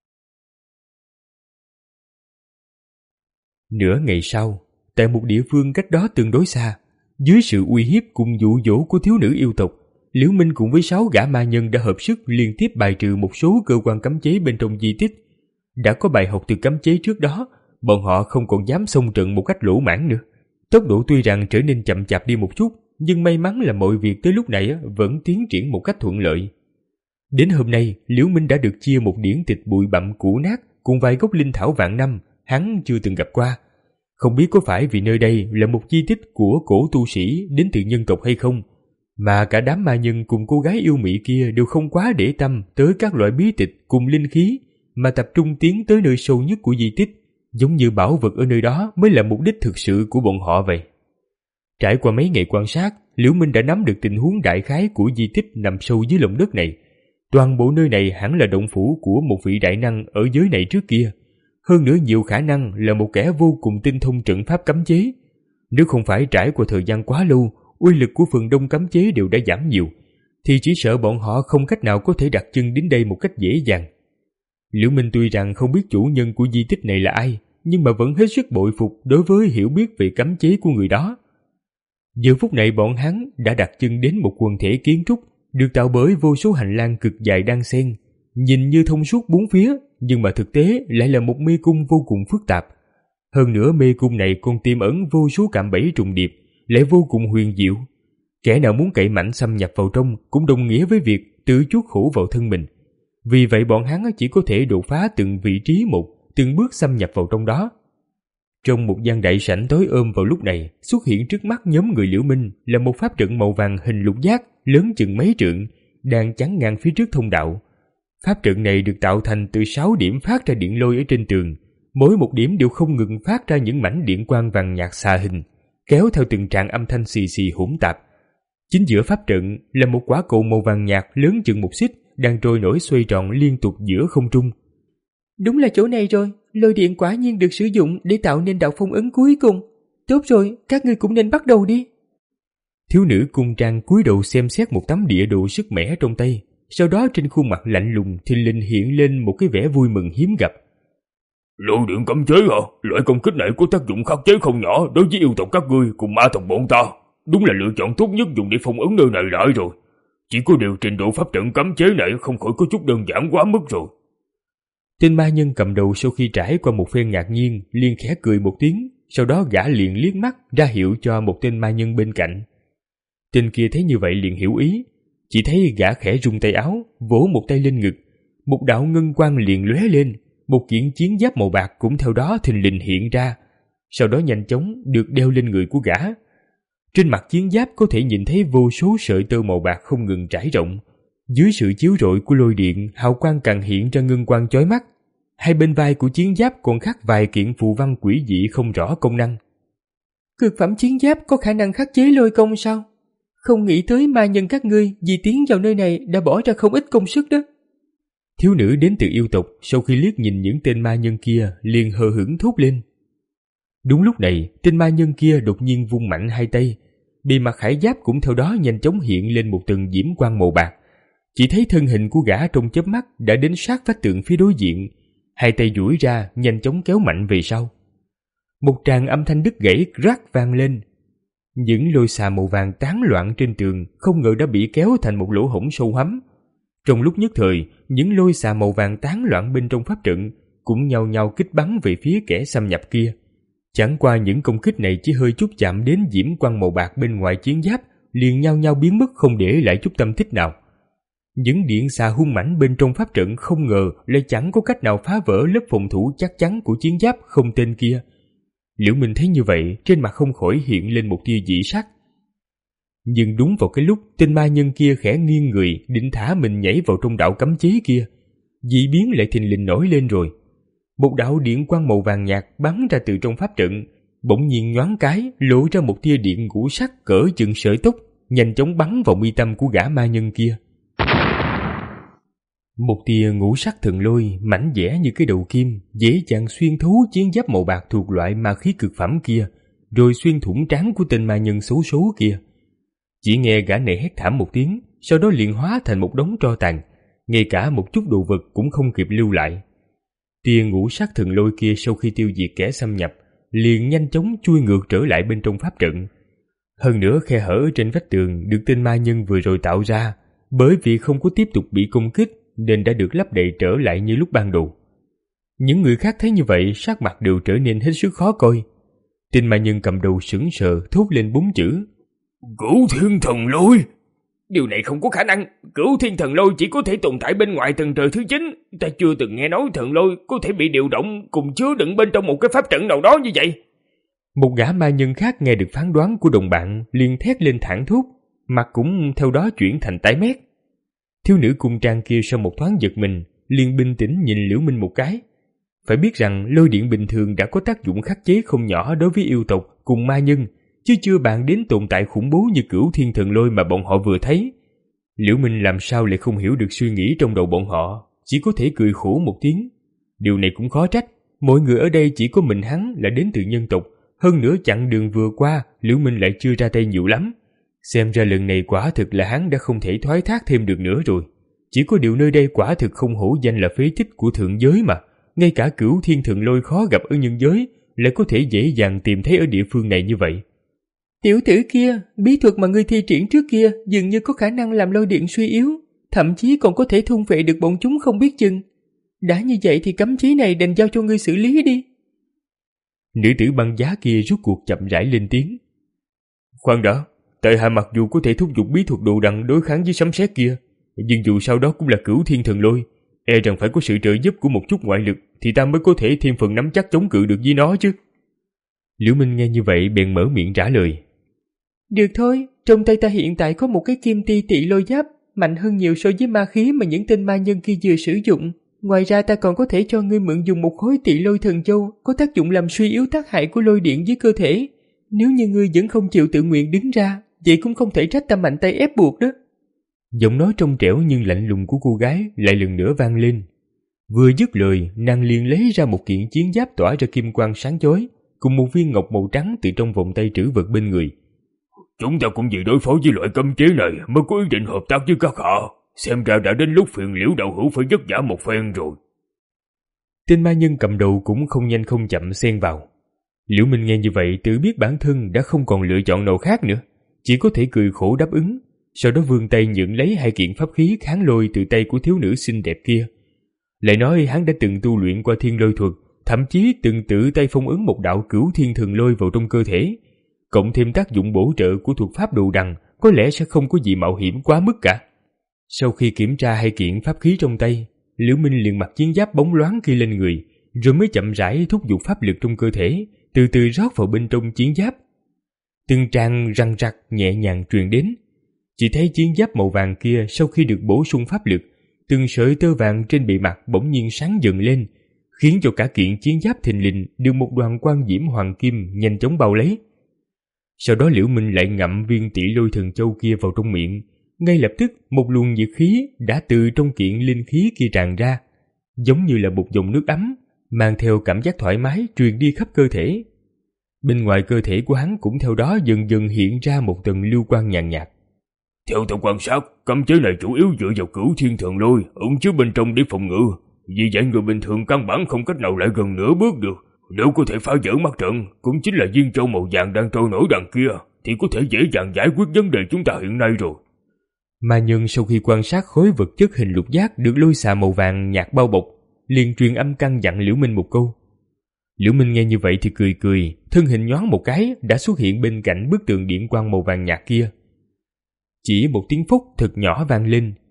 Nửa ngày sau, tại một địa phương cách đó tương đối xa, dưới sự uy hiếp cùng dụ dỗ của thiếu nữ yêu tộc, Liễu Minh cùng với sáu gã ma nhân đã hợp sức liên tiếp bài trừ một số cơ quan cấm chế bên trong di tích. Đã có bài học từ cấm chế trước đó, bọn họ không còn dám xông trận một cách lỗ mãng nữa. Tốc độ tuy rằng trở nên chậm chạp đi một chút, nhưng may mắn là mọi việc tới lúc này vẫn tiến triển một cách thuận lợi. Đến hôm nay, Liễu Minh đã được chia một điển tịch bụi bặm cũ nát cùng vài gốc linh thảo vạn năm hắn chưa từng gặp qua. Không biết có phải vì nơi đây là một di tích của cổ tu sĩ đến từ nhân tộc hay không, mà cả đám ma nhân cùng cô gái yêu mỹ kia đều không quá để tâm tới các loại bí tịch cùng linh khí, mà tập trung tiến tới nơi sâu nhất của di tích, giống như bảo vật ở nơi đó mới là mục đích thực sự của bọn họ vậy. Trải qua mấy ngày quan sát, Liễu Minh đã nắm được tình huống đại khái của di tích nằm sâu dưới lòng đất này. Toàn bộ nơi này hẳn là động phủ của một vị đại năng ở giới này trước kia. Hơn nữa nhiều khả năng là một kẻ vô cùng tinh thông trận pháp cấm chế. Nếu không phải trải qua thời gian quá lâu, uy lực của phần đông cấm chế đều đã giảm nhiều, thì chỉ sợ bọn họ không cách nào có thể đặt chân đến đây một cách dễ dàng. Liễu Minh tuy rằng không biết chủ nhân của di tích này là ai, nhưng mà vẫn hết sức bội phục đối với hiểu biết về cấm chế của người đó. Giờ phút này bọn hắn đã đặt chân đến một quần thể kiến trúc được tạo bởi vô số hành lang cực dài đan xen, nhìn như thông suốt bốn phía, nhưng mà thực tế lại là một mê cung vô cùng phức tạp. Hơn nữa mê cung này còn tiềm ẩn vô số cạm bẫy trùng điệp, lại vô cùng huyền diệu. Kẻ nào muốn cậy mạnh xâm nhập vào trong cũng đồng nghĩa với việc tự chuốc khổ vào thân mình. Vì vậy bọn hắn chỉ có thể đột phá từng vị trí một, từng bước xâm nhập vào trong đó. Trong một gian đại sảnh tối ôm vào lúc này, xuất hiện trước mắt nhóm người Liễu Minh là một pháp trận màu vàng hình lục giác, lớn chừng mấy trượng, đang chắn ngang phía trước thông đạo. Pháp trận này được tạo thành từ sáu điểm phát ra điện lôi ở trên tường, mỗi một điểm đều không ngừng phát ra những mảnh điện quang vàng nhạt xà hình, kéo theo từng tràng âm thanh xì xì hỗn tạp. Chính giữa pháp trận là một quả cầu màu vàng nhạt lớn chừng một xích, đang trôi nổi xoay tròn liên tục giữa không trung. Đúng là chỗ này rồi, lôi điện quả nhiên được sử dụng để tạo nên đạo phong ấn cuối cùng. Tốt rồi, các ngươi cũng nên bắt đầu đi. Thiếu nữ cung trang cúi đầu xem xét một tấm địa đồ sức mẻ trong tay, sau đó trên khuôn mặt lạnh lùng thình lình hiện lên một cái vẻ vui mừng hiếm gặp. Lôi điện cấm chế hả? Loại công kích này có tác dụng khắc chế không nhỏ đối với yêu tộc các ngươi cùng ma tộc bọn ta. Đúng là lựa chọn tốt nhất dùng để phong ấn nơi này lại rồi. Chỉ có điều trình độ pháp trận cấm chế này không khỏi có chút đơn giản quá mức rồi. Tên ma nhân cầm đầu sau khi trải qua một phen ngạc nhiên liền khẽ cười một tiếng, sau đó gã liền liếc mắt ra hiệu cho một tên ma nhân bên cạnh. Tên kia thấy như vậy liền hiểu ý, chỉ thấy gã khẽ rung tay áo, vỗ một tay lên ngực, một đạo ngân quang liền lóe lên, một kiện chiến giáp màu bạc cũng theo đó thình lình hiện ra, sau đó nhanh chóng được đeo lên người của gã. Trên mặt chiến giáp có thể nhìn thấy vô số sợi tơ màu bạc không ngừng trải rộng. Dưới sự chiếu rọi của lôi điện, hào quang càng hiện ra ngân quang chói mắt. Hai bên vai của chiến giáp còn khắc vài kiện phù văn quỷ dị không rõ công năng. Cực phẩm chiến giáp có khả năng khắc chế lôi công sao? Không nghĩ tới ma nhân các ngươi vì tiến vào nơi này đã bỏ ra không ít công sức đó. Thiếu nữ đến từ yêu tộc sau khi liếc nhìn những tên ma nhân kia liền hờ hững thốt lên. Đúng lúc này, tên ma nhân kia đột nhiên vung mạnh hai tay, bề mặt khải giáp cũng theo đó nhanh chóng hiện lên một tầng diễm quang màu bạc. Chỉ thấy thân hình của gã trong chớp mắt đã đến sát vách tường phía đối diện, hai tay duỗi ra nhanh chóng kéo mạnh về sau. Một tràng âm thanh đứt gãy rắc vang lên. Những lôi xà màu vàng tán loạn trên tường không ngờ đã bị kéo thành một lỗ hổng sâu hắm. Trong lúc nhất thời, những lôi xà màu vàng tán loạn bên trong pháp trận cũng nhao nhao kích bắn về phía kẻ xâm nhập kia. Chẳng qua những công kích này chỉ hơi chút chạm đến diễm quang màu bạc bên ngoài chiến giáp, liền nhao nhao biến mất không để lại chút tâm tích nào. Những điện xà hung mãnh bên trong pháp trận không ngờ lại chẳng có cách nào phá vỡ lớp phòng thủ chắc chắn của chiến giáp không tên kia. Liễu Minh thấy như vậy, trên mặt không khỏi hiện lên một tia dị sắc. Nhưng đúng vào cái lúc tên ma nhân kia khẽ nghiêng người định thả mình nhảy vào trong đạo cấm chế kia, dị biến lại thình lình nổi lên rồi. Một đạo điện quang màu vàng nhạt bắn ra từ trong pháp trận, bỗng nhiên nhoáng cái lộ ra một tia điện ngũ sắc cỡ chừng sợi tóc, nhanh chóng bắn vào mi tâm của gã ma nhân kia. Một tia ngũ sắc thần lôi mảnh dẻ như cái đầu kim dễ dàng xuyên thấu chiến giáp màu bạc thuộc loại ma khí cực phẩm kia, rồi xuyên thủng trán của tên ma nhân xấu số kia. Chỉ nghe gã này hét thảm một tiếng, sau đó liền hóa thành một đống tro tàn, ngay cả một chút đồ vật cũng không kịp lưu lại. Tia ngũ sắc thần lôi kia sau khi tiêu diệt kẻ xâm nhập, liền nhanh chóng chui ngược trở lại bên trong pháp trận. Hơn nữa khe hở trên vách tường được tên ma nhân vừa rồi tạo ra, bởi vì không có tiếp tục bị công kích nên đã được lấp đầy trở lại như lúc ban đầu. Những người khác thấy như vậy sắc mặt đều trở nên hết sức khó coi. Tên ma nhân cầm đầu sững sờ thốt lên bốn chữ: Cửu thiên thần lôi. Điều này không có khả năng. Cửu thiên thần lôi chỉ có thể tồn tại bên ngoài tầng trời thứ chín. Ta chưa từng nghe nói thần lôi có thể bị điều động cùng chứa đựng bên trong một cái pháp trận nào đó như vậy. Một gã ma nhân khác nghe được phán đoán của đồng bạn liền thét lên thảng thốt, mặt cũng theo đó chuyển thành tái mét. Thiếu nữ cung trang kia sau một thoáng giật mình, liền bình tĩnh nhìn Liễu Minh một cái. Phải biết rằng lôi điện bình thường đã có tác dụng khắc chế không nhỏ đối với yêu tộc cùng ma nhân, chứ chưa bàn đến tồn tại khủng bố như cửu thiên thần lôi mà bọn họ vừa thấy. Liễu Minh làm sao lại không hiểu được suy nghĩ trong đầu bọn họ, chỉ có thể cười khổ một tiếng. Điều này cũng khó trách, mọi người ở đây chỉ có mình hắn là đến từ nhân tộc, hơn nữa chặng đường vừa qua Liễu Minh lại chưa ra tay nhiều lắm. Xem ra lần này quả thực là hắn đã không thể thoái thác thêm được nữa rồi. Chỉ có điều nơi đây quả thực không hổ danh là phế tích của thượng giới mà, ngay cả cửu thiên thần lôi khó gặp ở nhân giới lại có thể dễ dàng tìm thấy ở địa phương này như vậy. Tiểu tử kia, bí thuật mà ngươi thi triển trước kia dường như có khả năng làm lôi điện suy yếu, thậm chí còn có thể thôn phệ được bọn chúng không biết chừng. Đã như vậy thì cấm chế này đành giao cho ngươi xử lý đi. Nữ tử băng giá kia rút cuộc chậm rãi lên tiếng. Khoan đã, tại hạ mặc dù có thể thúc giục bí thuật đồ đằng đối kháng với sấm sét kia, nhưng dù sau đó cũng là cửu thiên thần lôi, e rằng phải có sự trợ giúp của một chút ngoại lực thì ta mới có thể thêm phần nắm chắc chống cự được với nó chứ. Liễu Minh nghe như vậy bèn mở miệng trả lời. Được thôi, trong tay ta hiện tại có một cái kim ti tị lôi giáp, mạnh hơn nhiều so với ma khí mà những tên ma nhân kia vừa sử dụng. Ngoài ra ta còn có thể cho ngươi mượn dùng một khối tị lôi thần châu, có tác dụng làm suy yếu tác hại của lôi điện với cơ thể. Nếu như ngươi vẫn không chịu tự nguyện đứng ra, vậy cũng không thể trách ta mạnh tay ép buộc đó. Giọng nói trong trẻo nhưng lạnh lùng của cô gái lại lần nữa vang lên. Vừa dứt lời, nàng liền lấy ra một kiện chiến giáp tỏa ra kim quang sáng chói, cùng một viên ngọc màu trắng từ trong vòng tay trữ vật bên người. Chúng ta cũng vì đối phó với loại cấm chế này mới có ý định hợp tác với các hạ. Xem ra đã đến lúc phiền Liễu đạo hữu phải vất vả một phen rồi. Tên ma nhân cầm đầu cũng không nhanh không chậm xen vào. Liễu Minh nghe như vậy tự biết bản thân đã không còn lựa chọn nào khác nữa, chỉ có thể cười khổ đáp ứng, sau đó vươn tay nhận lấy hai kiện pháp khí kháng lôi từ tay của thiếu nữ xinh đẹp kia. Lại nói hắn đã từng tu luyện qua thiên lôi thuật, thậm chí từng tự tay phong ấn một đạo cửu thiên thần lôi vào trong cơ thể, cộng thêm tác dụng bổ trợ của thuật pháp đồ đằng, có lẽ sẽ không có gì mạo hiểm quá mức cả. Sau khi kiểm tra hai kiện pháp khí trong tay, Liễu Minh liền mặc chiến giáp bóng loáng kia lên người, rồi mới chậm rãi thúc giục pháp lực trong cơ thể, từ từ rót vào bên trong chiến giáp. Từng tràng răng rắc nhẹ nhàng truyền đến. Chỉ thấy chiến giáp màu vàng kia sau khi được bổ sung pháp lực, từng sợi tơ vàng trên bề mặt bỗng nhiên sáng dần lên, khiến cho cả kiện chiến giáp thình lình được một đoàn quang diễm hoàng kim nhanh chóng bao lấy. Sau đó Liễu Minh lại ngậm viên tỷ lôi thần châu kia vào trong miệng, ngay lập tức một luồng nhiệt khí đã từ trong kiện linh khí kia tràn ra, giống như là một dòng nước ấm, mang theo cảm giác thoải mái truyền đi khắp cơ thể. Bên ngoài cơ thể của hắn cũng theo đó dần dần hiện ra một tầng lưu quang nhàn nhạt. Theo tôi quan sát, cấm chế này chủ yếu dựa vào cửu thiên thần lôi ẩn chứa bên trong để phòng ngự. Vì vậy người bình thường căn bản không cách nào lại gần nửa bước được. Nếu có thể phá vỡ mắt trận, cũng chính là viên châu màu vàng đang trôi nổi đằng kia, thì có thể dễ dàng giải quyết vấn đề chúng ta hiện nay rồi. Ma nhân sau khi quan sát khối vật chất hình lục giác được lôi xà màu vàng nhạt bao bọc, liền truyền âm căn dặn Liễu Minh một câu. Liễu Minh nghe như vậy thì cười cười, thân hình nhoáng một cái đã xuất hiện bên cạnh bức tường điện quang màu vàng nhạt kia. Chỉ một tiếng phốc thật nhỏ vang lên,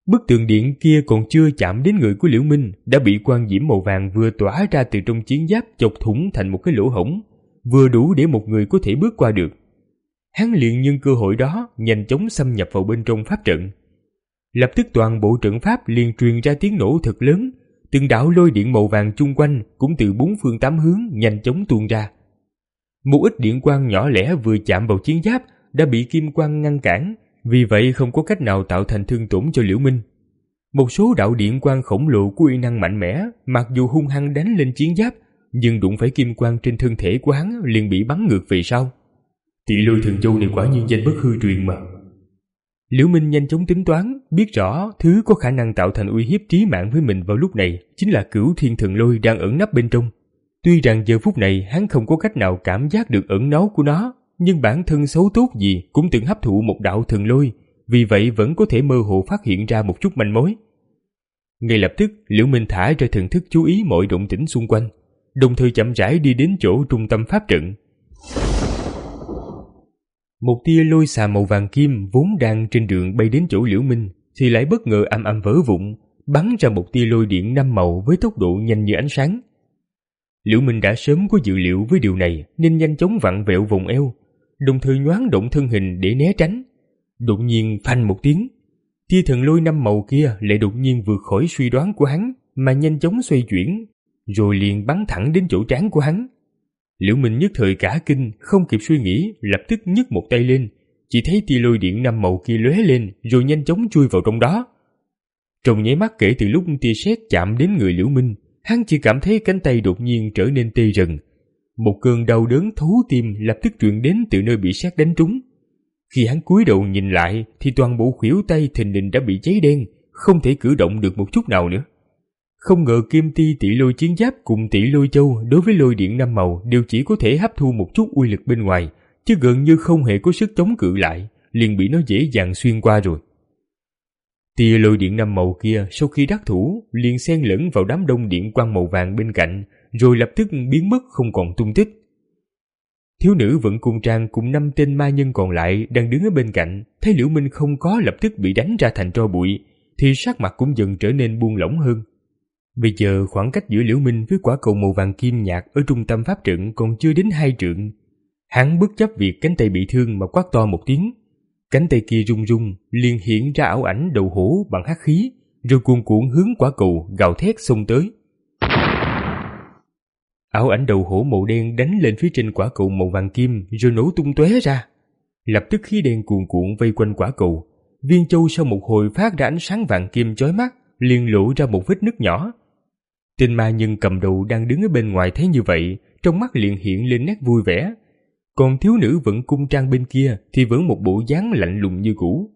Bức tường điện kia còn chưa chạm đến người của Liễu Minh đã bị quang diễm màu vàng vừa tỏa ra từ trong chiến giáp chọc thủng thành một cái lỗ hổng, vừa đủ để một người có thể bước qua được. Hắn liền nhân cơ hội đó nhanh chóng xâm nhập vào bên trong pháp trận. Lập tức toàn bộ trận pháp liền truyền ra tiếng nổ thật lớn, từng đạo lôi điện màu vàng chung quanh cũng từ bốn phương tám hướng nhanh chóng tuôn ra. Một ít điện quang nhỏ lẻ vừa chạm vào chiến giáp đã bị kim quang ngăn cản, vì vậy không có cách nào tạo thành thương tổn cho Liễu Minh. Một số đạo điện quang khổng lồ của uy năng mạnh mẽ, mặc dù hung hăng đánh lên chiến giáp, nhưng đụng phải kim quang trên thân thể của hắn liền bị bắn ngược về sau. Tỷ Lôi Thần Châu này quả nhiên danh bất hư truyền mà. Liễu Minh nhanh chóng tính toán, biết rõ thứ có khả năng tạo thành uy hiếp trí mạng với mình vào lúc này chính là Cửu Thiên Thần Lôi đang ẩn nấp bên trong. Tuy rằng giờ phút này hắn không có cách nào cảm giác được ẩn náu của nó, nhưng bản thân xấu tốt gì cũng từng hấp thụ một đạo thần lôi, vì vậy vẫn có thể mơ hồ phát hiện ra một chút manh mối. Ngay lập tức, Liễu Minh thả ra thần thức chú ý mọi động tĩnh xung quanh, đồng thời chậm rãi đi đến chỗ trung tâm pháp trận. Một tia lôi xà màu vàng kim vốn đang trên đường bay đến chỗ Liễu Minh thì lại bất ngờ ầm ầm vỡ vụn, bắn ra một tia lôi điện năm màu với tốc độ nhanh như ánh sáng. Liễu Minh đã sớm có dự liệu với điều này nên nhanh chóng vặn vẹo vòng eo, đồng thời nhoáng động thân hình để né tránh. Đột nhiên phanh một tiếng, tia thần lôi năm màu kia lại đột nhiên vượt khỏi suy đoán của hắn mà nhanh chóng xoay chuyển, rồi liền bắn thẳng đến chỗ trán của hắn. Liễu Minh nhất thời cả kinh, không kịp suy nghĩ, lập tức nhấc một tay lên, chỉ thấy tia lôi điện năm màu kia lóe lên rồi nhanh chóng chui vào trong đó. Trong nháy mắt kể từ lúc tia sét chạm đến người Liễu Minh, hắn chỉ cảm thấy cánh tay đột nhiên trở nên tê rần. Một cơn đau đớn thấu tim lập tức truyền đến từ nơi bị sét đánh trúng. Khi hắn cúi đầu nhìn lại thì toàn bộ khuỷu tay thình lình đã bị cháy đen, không thể cử động được một chút nào nữa. Không ngờ kim ti tỷ lôi chiến giáp cùng tỷ lôi châu đối với lôi điện năm màu đều chỉ có thể hấp thu một chút uy lực bên ngoài, chứ gần như không hề có sức chống cự lại, liền bị nó dễ dàng xuyên qua rồi. Tia lôi điện năm màu kia sau khi đắc thủ liền xen lẫn vào đám đông điện quang màu vàng bên cạnh, rồi lập tức biến mất không còn tung tích. Thiếu nữ Vận Cung Trang cùng năm tên ma nhân còn lại đang đứng ở bên cạnh, thấy Liễu Minh không có lập tức bị đánh ra thành tro bụi, thì sắc mặt cũng dần trở nên buông lỏng hơn. Bây giờ khoảng cách giữa Liễu Minh với quả cầu màu vàng kim nhạt ở trung tâm pháp trận còn chưa đến hai trượng. Hắn bất chấp việc cánh tay bị thương mà quát to một tiếng. Cánh tay kia rung rung, liền hiện ra ảo ảnh đầu hổ bằng hắc khí, rồi cuồn cuộn hướng quả cầu gào thét xông tới. Ảo ảnh đầu hổ màu đen đánh lên phía trên quả cầu màu vàng kim rồi nổ tung tóe ra. Lập tức khí đen cuồn cuộn vây quanh quả cầu. Viên châu sau một hồi phát ra ánh sáng vàng kim chói mắt, liền lộ ra một vết nứt nhỏ. Tên ma nhân cầm đầu đang đứng ở bên ngoài thấy như vậy, trong mắt liền hiện lên nét vui vẻ. Còn thiếu nữ Vận Cung Trang bên kia thì vẫn một bộ dáng lạnh lùng như cũ.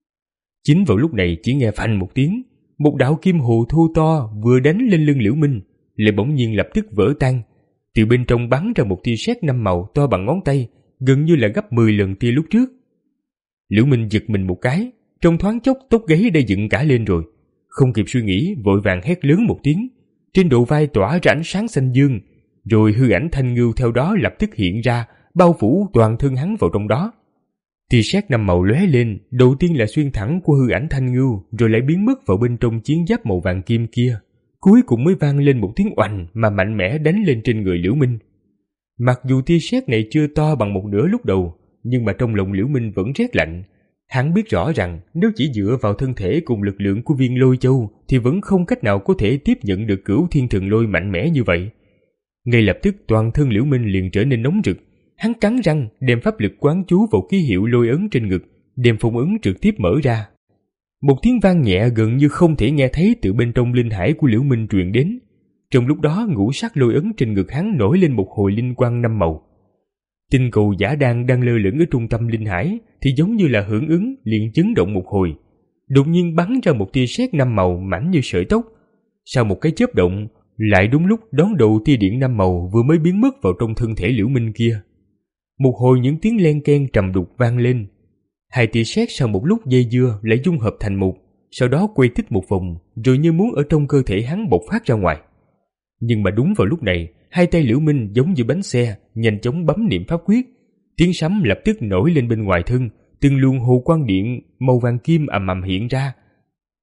Chính vào lúc này chỉ nghe phanh một tiếng, một đạo kim hồ thô to vừa đánh lên lưng Liễu Minh, lại bỗng nhiên lập tức vỡ tan. Từ bên trong bắn ra một tia sét năm màu to bằng ngón tay, gần như là gấp mười lần tia lúc trước. Liễu Minh giật mình một cái, trong thoáng chốc tóc gáy đã dựng cả lên rồi, không kịp suy nghĩ vội vàng hét lớn một tiếng. Trên đầu vai tỏa ra ánh sáng xanh dương, rồi hư ảnh thanh ngưu theo đó lập tức hiện ra, bao phủ toàn thân hắn vào trong đó. Tia sét năm màu lóe lên, đầu tiên là xuyên thẳng qua hư ảnh thanh ngưu, rồi lại biến mất vào bên trong chiến giáp màu vàng kim kia. Cuối cùng mới vang lên một tiếng oành mà mạnh mẽ đánh lên trên người Liễu Minh. Mặc dù tia sét này chưa to bằng một nửa lúc đầu, nhưng mà trong lòng Liễu Minh vẫn rét lạnh. Hắn biết rõ rằng nếu chỉ dựa vào thân thể cùng lực lượng của viên lôi châu thì vẫn không cách nào có thể tiếp nhận được Cửu Thiên Thần Lôi mạnh mẽ như vậy. Ngay lập tức toàn thân Liễu Minh liền trở nên nóng rực. Hắn cắn răng đem pháp lực quán chú vào ký hiệu lôi ấn trên ngực, đem phong ấn trực tiếp mở ra. Một tiếng vang nhẹ gần như không thể nghe thấy từ bên trong linh hải của Liễu Minh truyền đến. Trong lúc đó ngũ sắc lôi ấn trên ngực hắn nổi lên một hồi linh quang năm màu. Tinh cầu giả đan đang lơ lửng ở trung tâm linh hải thì giống như là hưởng ứng liền chấn động một hồi, đột nhiên bắn ra một tia sét năm màu mảnh như sợi tóc. Sau một cái chớp động, lại đúng lúc đón đầu tia điện năm màu vừa mới biến mất vào trong thân thể Liễu Minh kia. Một hồi những tiếng len keng trầm đục vang lên. Hai tia sét sau một lúc dây dưa lại dung hợp thành một, sau đó quay tích một vòng, rồi như muốn ở trong cơ thể hắn bộc phát ra ngoài. Nhưng mà đúng vào lúc này, hai tay Liễu Minh giống như bánh xe, nhanh chóng bấm niệm pháp quyết. Tiếng sấm lập tức nổi lên bên ngoài thân, từng luồng hồ quang điện màu vàng kim ầm ầm hiện ra.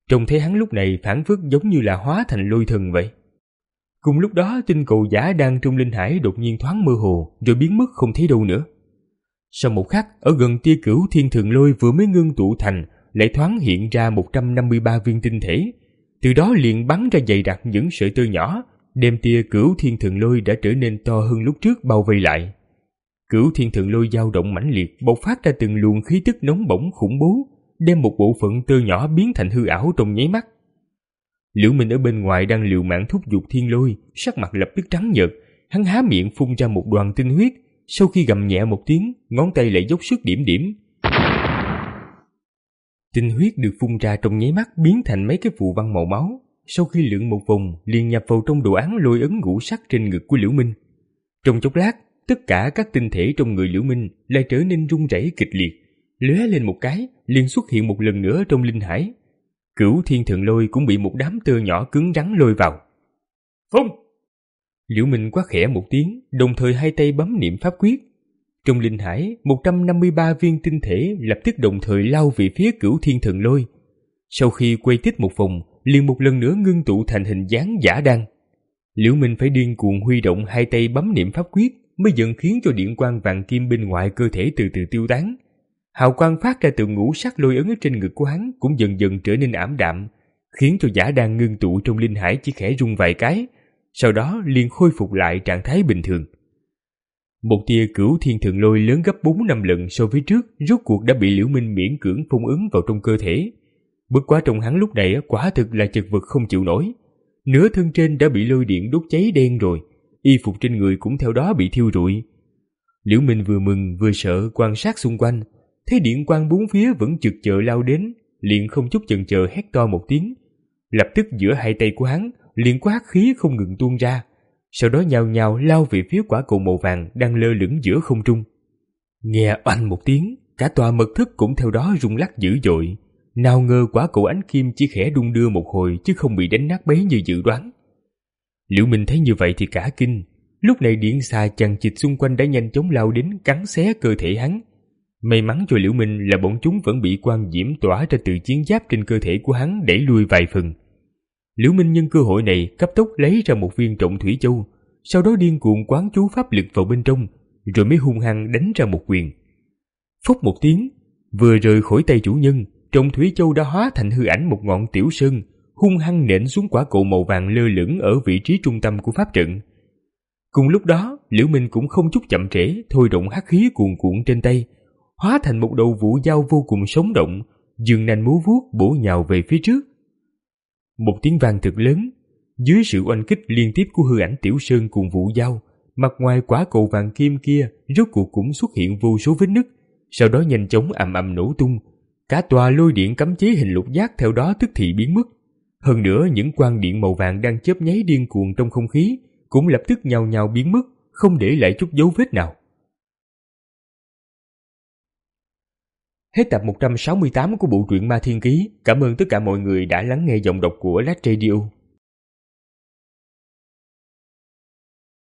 Trông thấy hắn lúc này phảng phất giống như là hóa thành lôi thần vậy. Cùng lúc đó, tinh cầu giả đang trong linh hải đột nhiên thoáng mơ hồ rồi biến mất không thấy đâu nữa. Sau một khắc, ở gần tia cửu thiên thần lôi vừa mới ngưng tụ thành, lại thoáng hiện ra một trăm năm mươi ba viên tinh thể. Từ đó liền bắn ra dày đặc những sợi tơ nhỏ, đem tia cửu thiên thần lôi đã trở nên to hơn lúc trước bao vây lại. Cửu thiên thần lôi dao động mãnh liệt, bộc phát ra từng luồng khí tức nóng bỏng khủng bố, đem một bộ phận tơ nhỏ biến thành hư ảo trong nháy mắt. Liễu Minh ở bên ngoài đang liều mạng thúc giục thiên lôi, sắc mặt lập tức trắng nhợt, hắn há miệng phun ra một đoàn tinh huyết, sau khi gầm nhẹ một tiếng, ngón tay lại dốc sức điểm điểm. Tinh huyết được phun ra trong nháy mắt biến thành mấy cái phù văn màu máu, sau khi lượn một vòng liền nhập vào trong đồ án lôi ấn ngũ sắc trên ngực của Liễu Minh. Trong chốc lát, tất cả các tinh thể trong người Liễu Minh lại trở nên rung rẩy kịch liệt, lóe lên một cái, liền xuất hiện một lần nữa trong linh hải. Cửu thiên thần lôi cũng bị một đám tơ nhỏ cứng rắn lôi vào. Phun! Liễu Minh quát khẽ một tiếng, đồng thời hai tay bấm niệm pháp quyết. Trong linh hải, một trăm năm mươi ba viên tinh thể lập tức đồng thời lao về phía cửu thiên thần lôi. Sau khi quay tích một vòng, liền một lần nữa ngưng tụ thành hình dáng giả đan. Liễu Minh phải điên cuồng huy động hai tay bấm niệm pháp quyết, mới dần khiến cho điện quang vàng kim bên ngoài cơ thể từ từ tiêu tán. Hào quang phát ra từ ngũ sắc lôi ấn ở trên ngực của hắn cũng dần dần trở nên ảm đạm, khiến cho giả đan ngưng tụ trong linh hải chỉ khẽ rung vài cái, sau đó liền khôi phục lại trạng thái bình thường. Một tia cửu thiên thần lôi lớn gấp bốn năm lần so với trước, rốt cuộc đã bị Liễu Minh miễn cưỡng phong ấn vào trong cơ thể. Bất quá trong hắn lúc này quả thực là chật vật không chịu nổi, nửa thân trên đã bị lôi điện đốt cháy đen rồi, y phục trên người cũng theo đó bị thiêu rụi. Liễu Minh vừa mừng vừa sợ quan sát xung quanh, thấy điện quang bốn phía vẫn chực chờ lao đến, liền không chút chần chờ hét to một tiếng. Lập tức giữa hai tay của hắn liền có hắc khí không ngừng tuôn ra, sau đó nhào nhào lao về phía quả cầu màu vàng đang lơ lửng giữa không trung. Nghe oanh một tiếng, cả tòa mật thất cũng theo đó rung lắc dữ dội. Nào ngờ quả cầu ánh kim chỉ khẽ đung đưa một hồi chứ không bị đánh nát bấy như dự đoán. Liễu Minh thấy như vậy thì cả kinh, lúc này điện xà chằng chịt xung quanh đã nhanh chóng lao đến cắn xé cơ thể hắn. May mắn cho Liễu Minh là bọn chúng vẫn bị quang diễm tỏa ra từ chiến giáp trên cơ thể của hắn đẩy lui vài phần. Liễu Minh nhân cơ hội này cấp tốc lấy ra một viên trọng thủy châu, sau đó điên cuồng quán chú pháp lực vào bên trong, rồi mới hung hăng đánh ra một quyền. Phốc một tiếng, vừa rời khỏi tay chủ nhân, trọng thủy châu đã hóa thành hư ảnh một ngọn tiểu sơn, hung hăng nện xuống quả cầu màu vàng lơ lửng ở vị trí trung tâm của pháp trận. Cùng lúc đó, Liễu Minh cũng không chút chậm trễ, thôi động hắc khí cuồn cuộn trên tay, hóa thành một đầu vũ dao vô cùng sống động, giương nanh múa vuốt bổ nhào về phía trước. Một tiếng vang thật lớn, dưới sự oanh kích liên tiếp của hư ảnh tiểu sơn cùng vũ dao, mặt ngoài quả cầu vàng kim kia rốt cuộc cũng xuất hiện vô số vết nứt, sau đó nhanh chóng ầm ầm nổ tung. Cả tòa lôi điện cấm chế hình lục giác theo đó tức thì biến mất. Hơn nữa, những quang điện màu vàng đang chớp nháy điên cuồng trong không khí cũng lập tức nhào nhào biến mất, không để lại chút dấu vết nào. Hết tập một trăm sáu mươi tám của bộ truyện Ma Thiên Ký. Cảm ơn tất cả mọi người đã lắng nghe giọng đọc của Lát Radio.